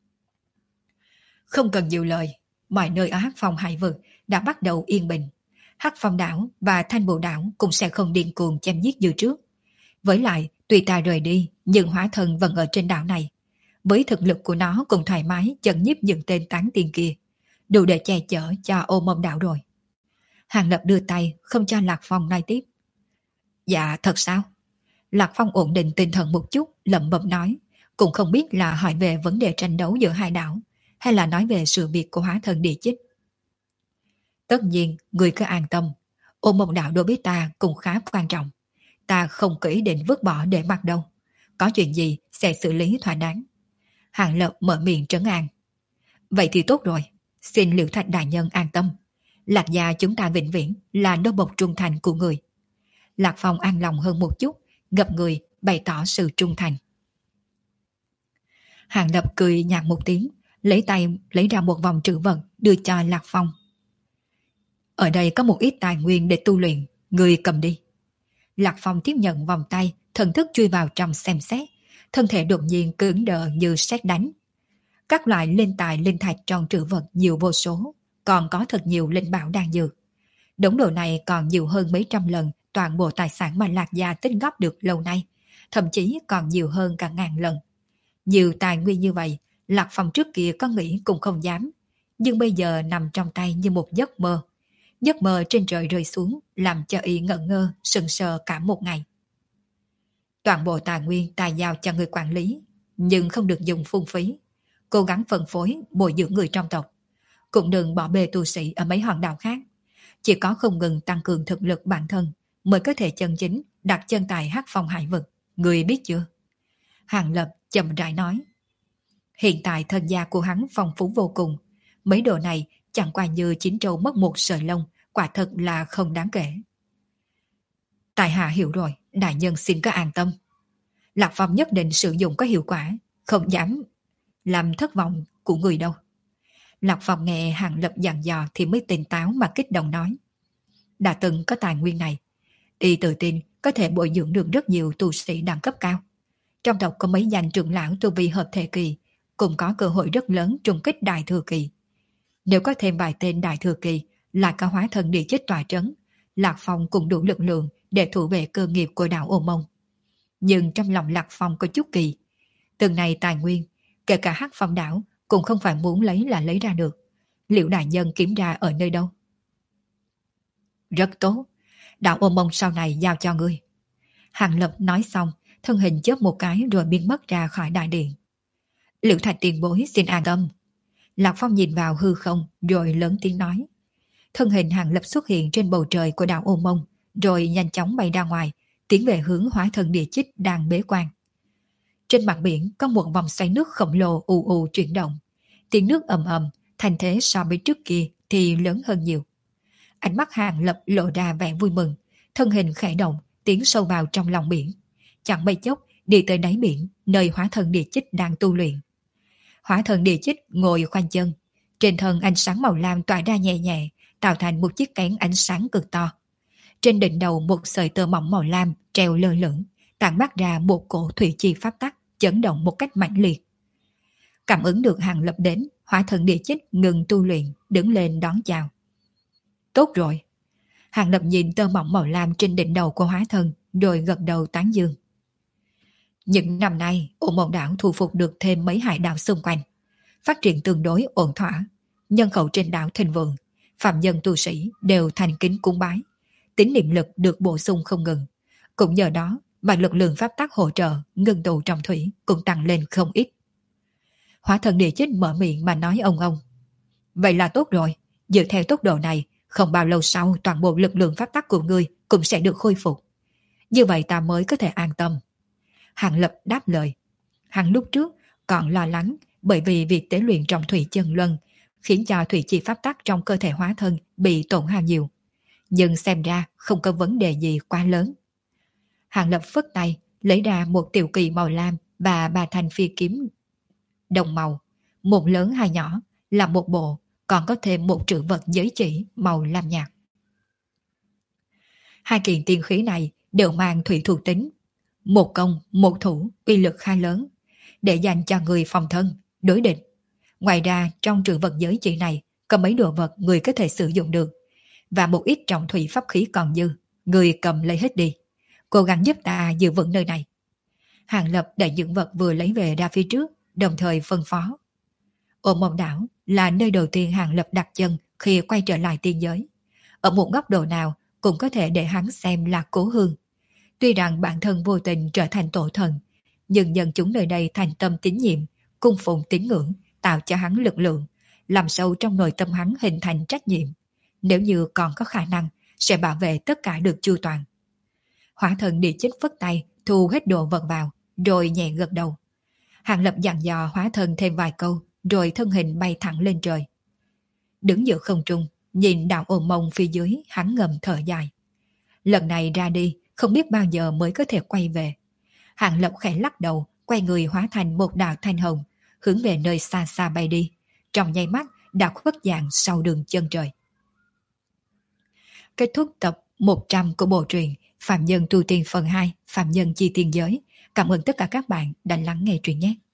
Không cần nhiều lời, mọi nơi ở Hắc Phong hải vực đã bắt đầu yên bình. Hắc Phong đảo và Thanh Bộ đảo cũng sẽ không điên cuồng chém giết như trước. Với lại, tuy ta rời đi, nhưng hóa thân vẫn ở trên đảo này. Với thực lực của nó cũng thoải mái chấn nhiếp những tên tán tiên kia, đủ để che chở cho Ô Mông đảo rồi. Hàng Lập đưa tay không cho Lạc Phong nói tiếp. Dạ thật sao? Lạc Phong ổn định tinh thần một chút, lẩm bẩm nói, cũng không biết là hỏi về vấn đề tranh đấu giữa hai đảo, hay là nói về sự việc của hóa thân địa chích. Tất nhiên, người cứ an tâm, Ô Mông đảo đối với ta cũng khá quan trọng. Ta không có ý định vứt bỏ để mặc đâu. Có chuyện gì sẽ xử lý thỏa đáng. Hàng Lập mở miệng trấn an. Vậy thì tốt rồi, xin Liễu Thạch đại nhân an tâm. Lạc gia chúng ta vĩnh viễn là nô bộc trung thành của người. Lạc Phong an lòng hơn một chút, gập người bày tỏ sự trung thành. Hàng Lập cười nhạt một tiếng, lấy tay lấy ra một vòng trữ vật đưa cho Lạc Phong. Ở đây có một ít tài nguyên để tu luyện, người cầm đi. Lạc Phong tiếp nhận vòng tay, thần thức chui vào trong xem xét, thân thể đột nhiên cứng đờ như sét đánh. Các loại linh tài linh thạch trong trữ vật nhiều vô số, còn có thật nhiều linh bảo đang dược. Đống đồ này còn nhiều hơn mấy trăm lần toàn bộ tài sản mà Lạc gia tích góp được lâu nay, thậm chí còn nhiều hơn cả ngàn lần. Nhiều tài nguyên như vậy, Lạc Phong trước kia có nghĩ cũng không dám, nhưng bây giờ nằm trong tay như một giấc mơ. Giấc mơ trên trời rơi xuống làm cho y ngẩn ngơ, sững sờ cả một ngày. Toàn bộ tài nguyên ta giao cho người quản lý, nhưng không được dùng phung phí. Cố gắng phân phối, bồi dưỡng người trong tộc. Cũng đừng bỏ bê tu sĩ ở mấy hòn đảo khác. Chỉ có không ngừng tăng cường thực lực bản thân mới có thể chân chính đặt chân tại Hắc Phong hải vực. Người biết chưa? Hàng Lập chậm rãi nói. Hiện tại thân gia của hắn phong phú vô cùng. Mấy đồ này chẳng qua như chín trâu mất một sợi lông, quả thật là không đáng kể. Tại hạ hiểu rồi, đại nhân xin cứ an tâm. Lạc Phong nhất định sử dụng có hiệu quả, không dám làm thất vọng của người đâu. Lạc Phong nghe Hàng Lập dặn dò thì mới tỉnh táo mà kích động nói. Đã từng có tài nguyên này, y tự tin có thể bồi dưỡng được rất nhiều tu sĩ đẳng cấp cao. Trong tộc có mấy danh trưởng lão tu vi hợp thể kỳ, cũng có cơ hội rất lớn trùng kích đại thừa kỳ. Nếu có thêm vài tên đại thừa kỳ, lại có hóa thân địa chích tòa trấn, Lạc Phong cũng đủ lực lượng để thủ vệ cơ nghiệp của đảo Ô Mông. Nhưng trong lòng Lạc Phong có chút kỳ. Từng này tài nguyên, kể cả Hắc Phong đảo, cũng không phải muốn lấy là lấy ra được. Liệu đại nhân kiếm ra ở nơi đâu? Rất tốt, đảo Ô Mông sau này giao cho ngươi. Hàng Lập nói xong, thân hình chớp một cái rồi biến mất ra khỏi đại điện. Liễu Thạch tiền bối xin an tâm. Lạc Phong nhìn vào hư không rồi lớn tiếng nói. Thân hình Hàng Lập xuất hiện trên bầu trời của đảo Ô Mông, rồi nhanh chóng bay ra ngoài, tiến về hướng hóa thân địa chích đang bế quan. Trên mặt biển có một vòng xoáy nước khổng lồ ù ù chuyển động. Tiếng nước ầm ầm, thành thế so với trước kia thì lớn hơn nhiều. Ánh mắt Hàng Lập lộ ra vẻ vui mừng, thân hình khẽ động, tiến sâu vào trong lòng biển. Chẳng mấy chốc đi tới đáy biển, nơi hóa thân địa chích đang tu luyện. Hóa thân địa chích ngồi khoanh chân, trên thân ánh sáng màu lam tỏa ra nhẹ nhẹ, tạo thành một chiếc kén ánh sáng cực to. Trên đỉnh đầu một sợi tơ mỏng màu lam treo lơ lửng, tản mát ra một cổ thủy chi pháp tắc, chấn động một cách mãnh liệt. Cảm ứng được Hàng Lập đến, hóa thân địa chích ngừng tu luyện, đứng lên đón chào. Tốt rồi. Hàng Lập nhìn tơ mỏng màu lam trên đỉnh đầu của hóa thân, rồi gật đầu tán dương. Những năm nay, Ô Mông đảo thu phục được thêm mấy hải đảo xung quanh, phát triển tương đối ổn thỏa, nhân khẩu trên đảo thịnh vượng, phạm nhân tu sĩ đều thành kính cúng bái, tín niệm lực được bổ sung không ngừng. Cũng nhờ đó mà lực lượng pháp tắc hỗ trợ ngưng tụ trong thủy cũng tăng lên không ít. Hóa thân địa chích mở miệng mà nói ông. Vậy là tốt rồi, dựa theo tốc độ này, không bao lâu sau toàn bộ lực lượng pháp tắc của ngươi cũng sẽ được khôi phục. Như vậy ta mới có thể an tâm. Hàng Lập đáp lời. Hắn lúc trước còn lo lắng bởi vì việc tế luyện trong thủy chân luân khiến cho thủy chi pháp tắc trong cơ thể hóa thân bị tổn hao nhiều. Nhưng xem ra không có vấn đề gì quá lớn. Hàng Lập phất tay lấy ra một tiểu kỳ màu lam và ba thanh phi kiếm đồng màu, một lớn hai nhỏ, là một bộ, còn có thêm một trữ vật giới chỉ màu lam nhạt. Hai kiện tiên khí này đều mang thủy thuộc tính, một công một thủ, uy lực khá lớn, để dành cho người phòng thân đối địch. Ngoài ra trong trữ vật giới chỉ này có mấy đồ vật người có thể sử dụng được, và một ít trọng thủy pháp khí còn dư, người cầm lấy hết đi, cố gắng giúp ta giữ vững nơi này. Hàng Lập đẩy những vật vừa lấy về ra phía trước, đồng thời phân phó. Ôm mộng đảo là nơi đầu tiên Hàng Lập đặt chân khi quay trở lại tiên giới. Ở một góc độ nào cũng có thể để hắn xem là cố hương. Tuy rằng bản thân vô tình trở thành tổ thần, nhưng dân chúng nơi đây thành tâm tín nhiệm, cung phụng tín ngưỡng, tạo cho hắn lực lượng, làm sâu trong nội tâm hắn hình thành trách nhiệm. Nếu như còn có khả năng, sẽ bảo vệ tất cả được chu toàn. Hỏa thần địa chích phất tay, thu hết đồ vật vào, rồi nhẹ gật đầu. Hàng Lập dặn dò hóa thân thêm vài câu, rồi thân hình bay thẳng lên trời. Đứng giữa không trung, nhìn đạo ôm mông phía dưới, hắn ngầm thở dài. Lần này ra đi, không biết bao giờ mới có thể quay về. Hàng Lập khẽ lắc đầu, quay người hóa thành một đạo thanh hồng, hướng về nơi xa xa bay đi. Trong nháy mắt, đã khuất dạng sau đường chân trời. Kết thúc tập 100 của bộ truyện Phạm Nhân Tu Tiên phần 2, Phạm Nhân Chi Tiên Giới. Cảm ơn tất cả các bạn đã lắng nghe truyện nhé.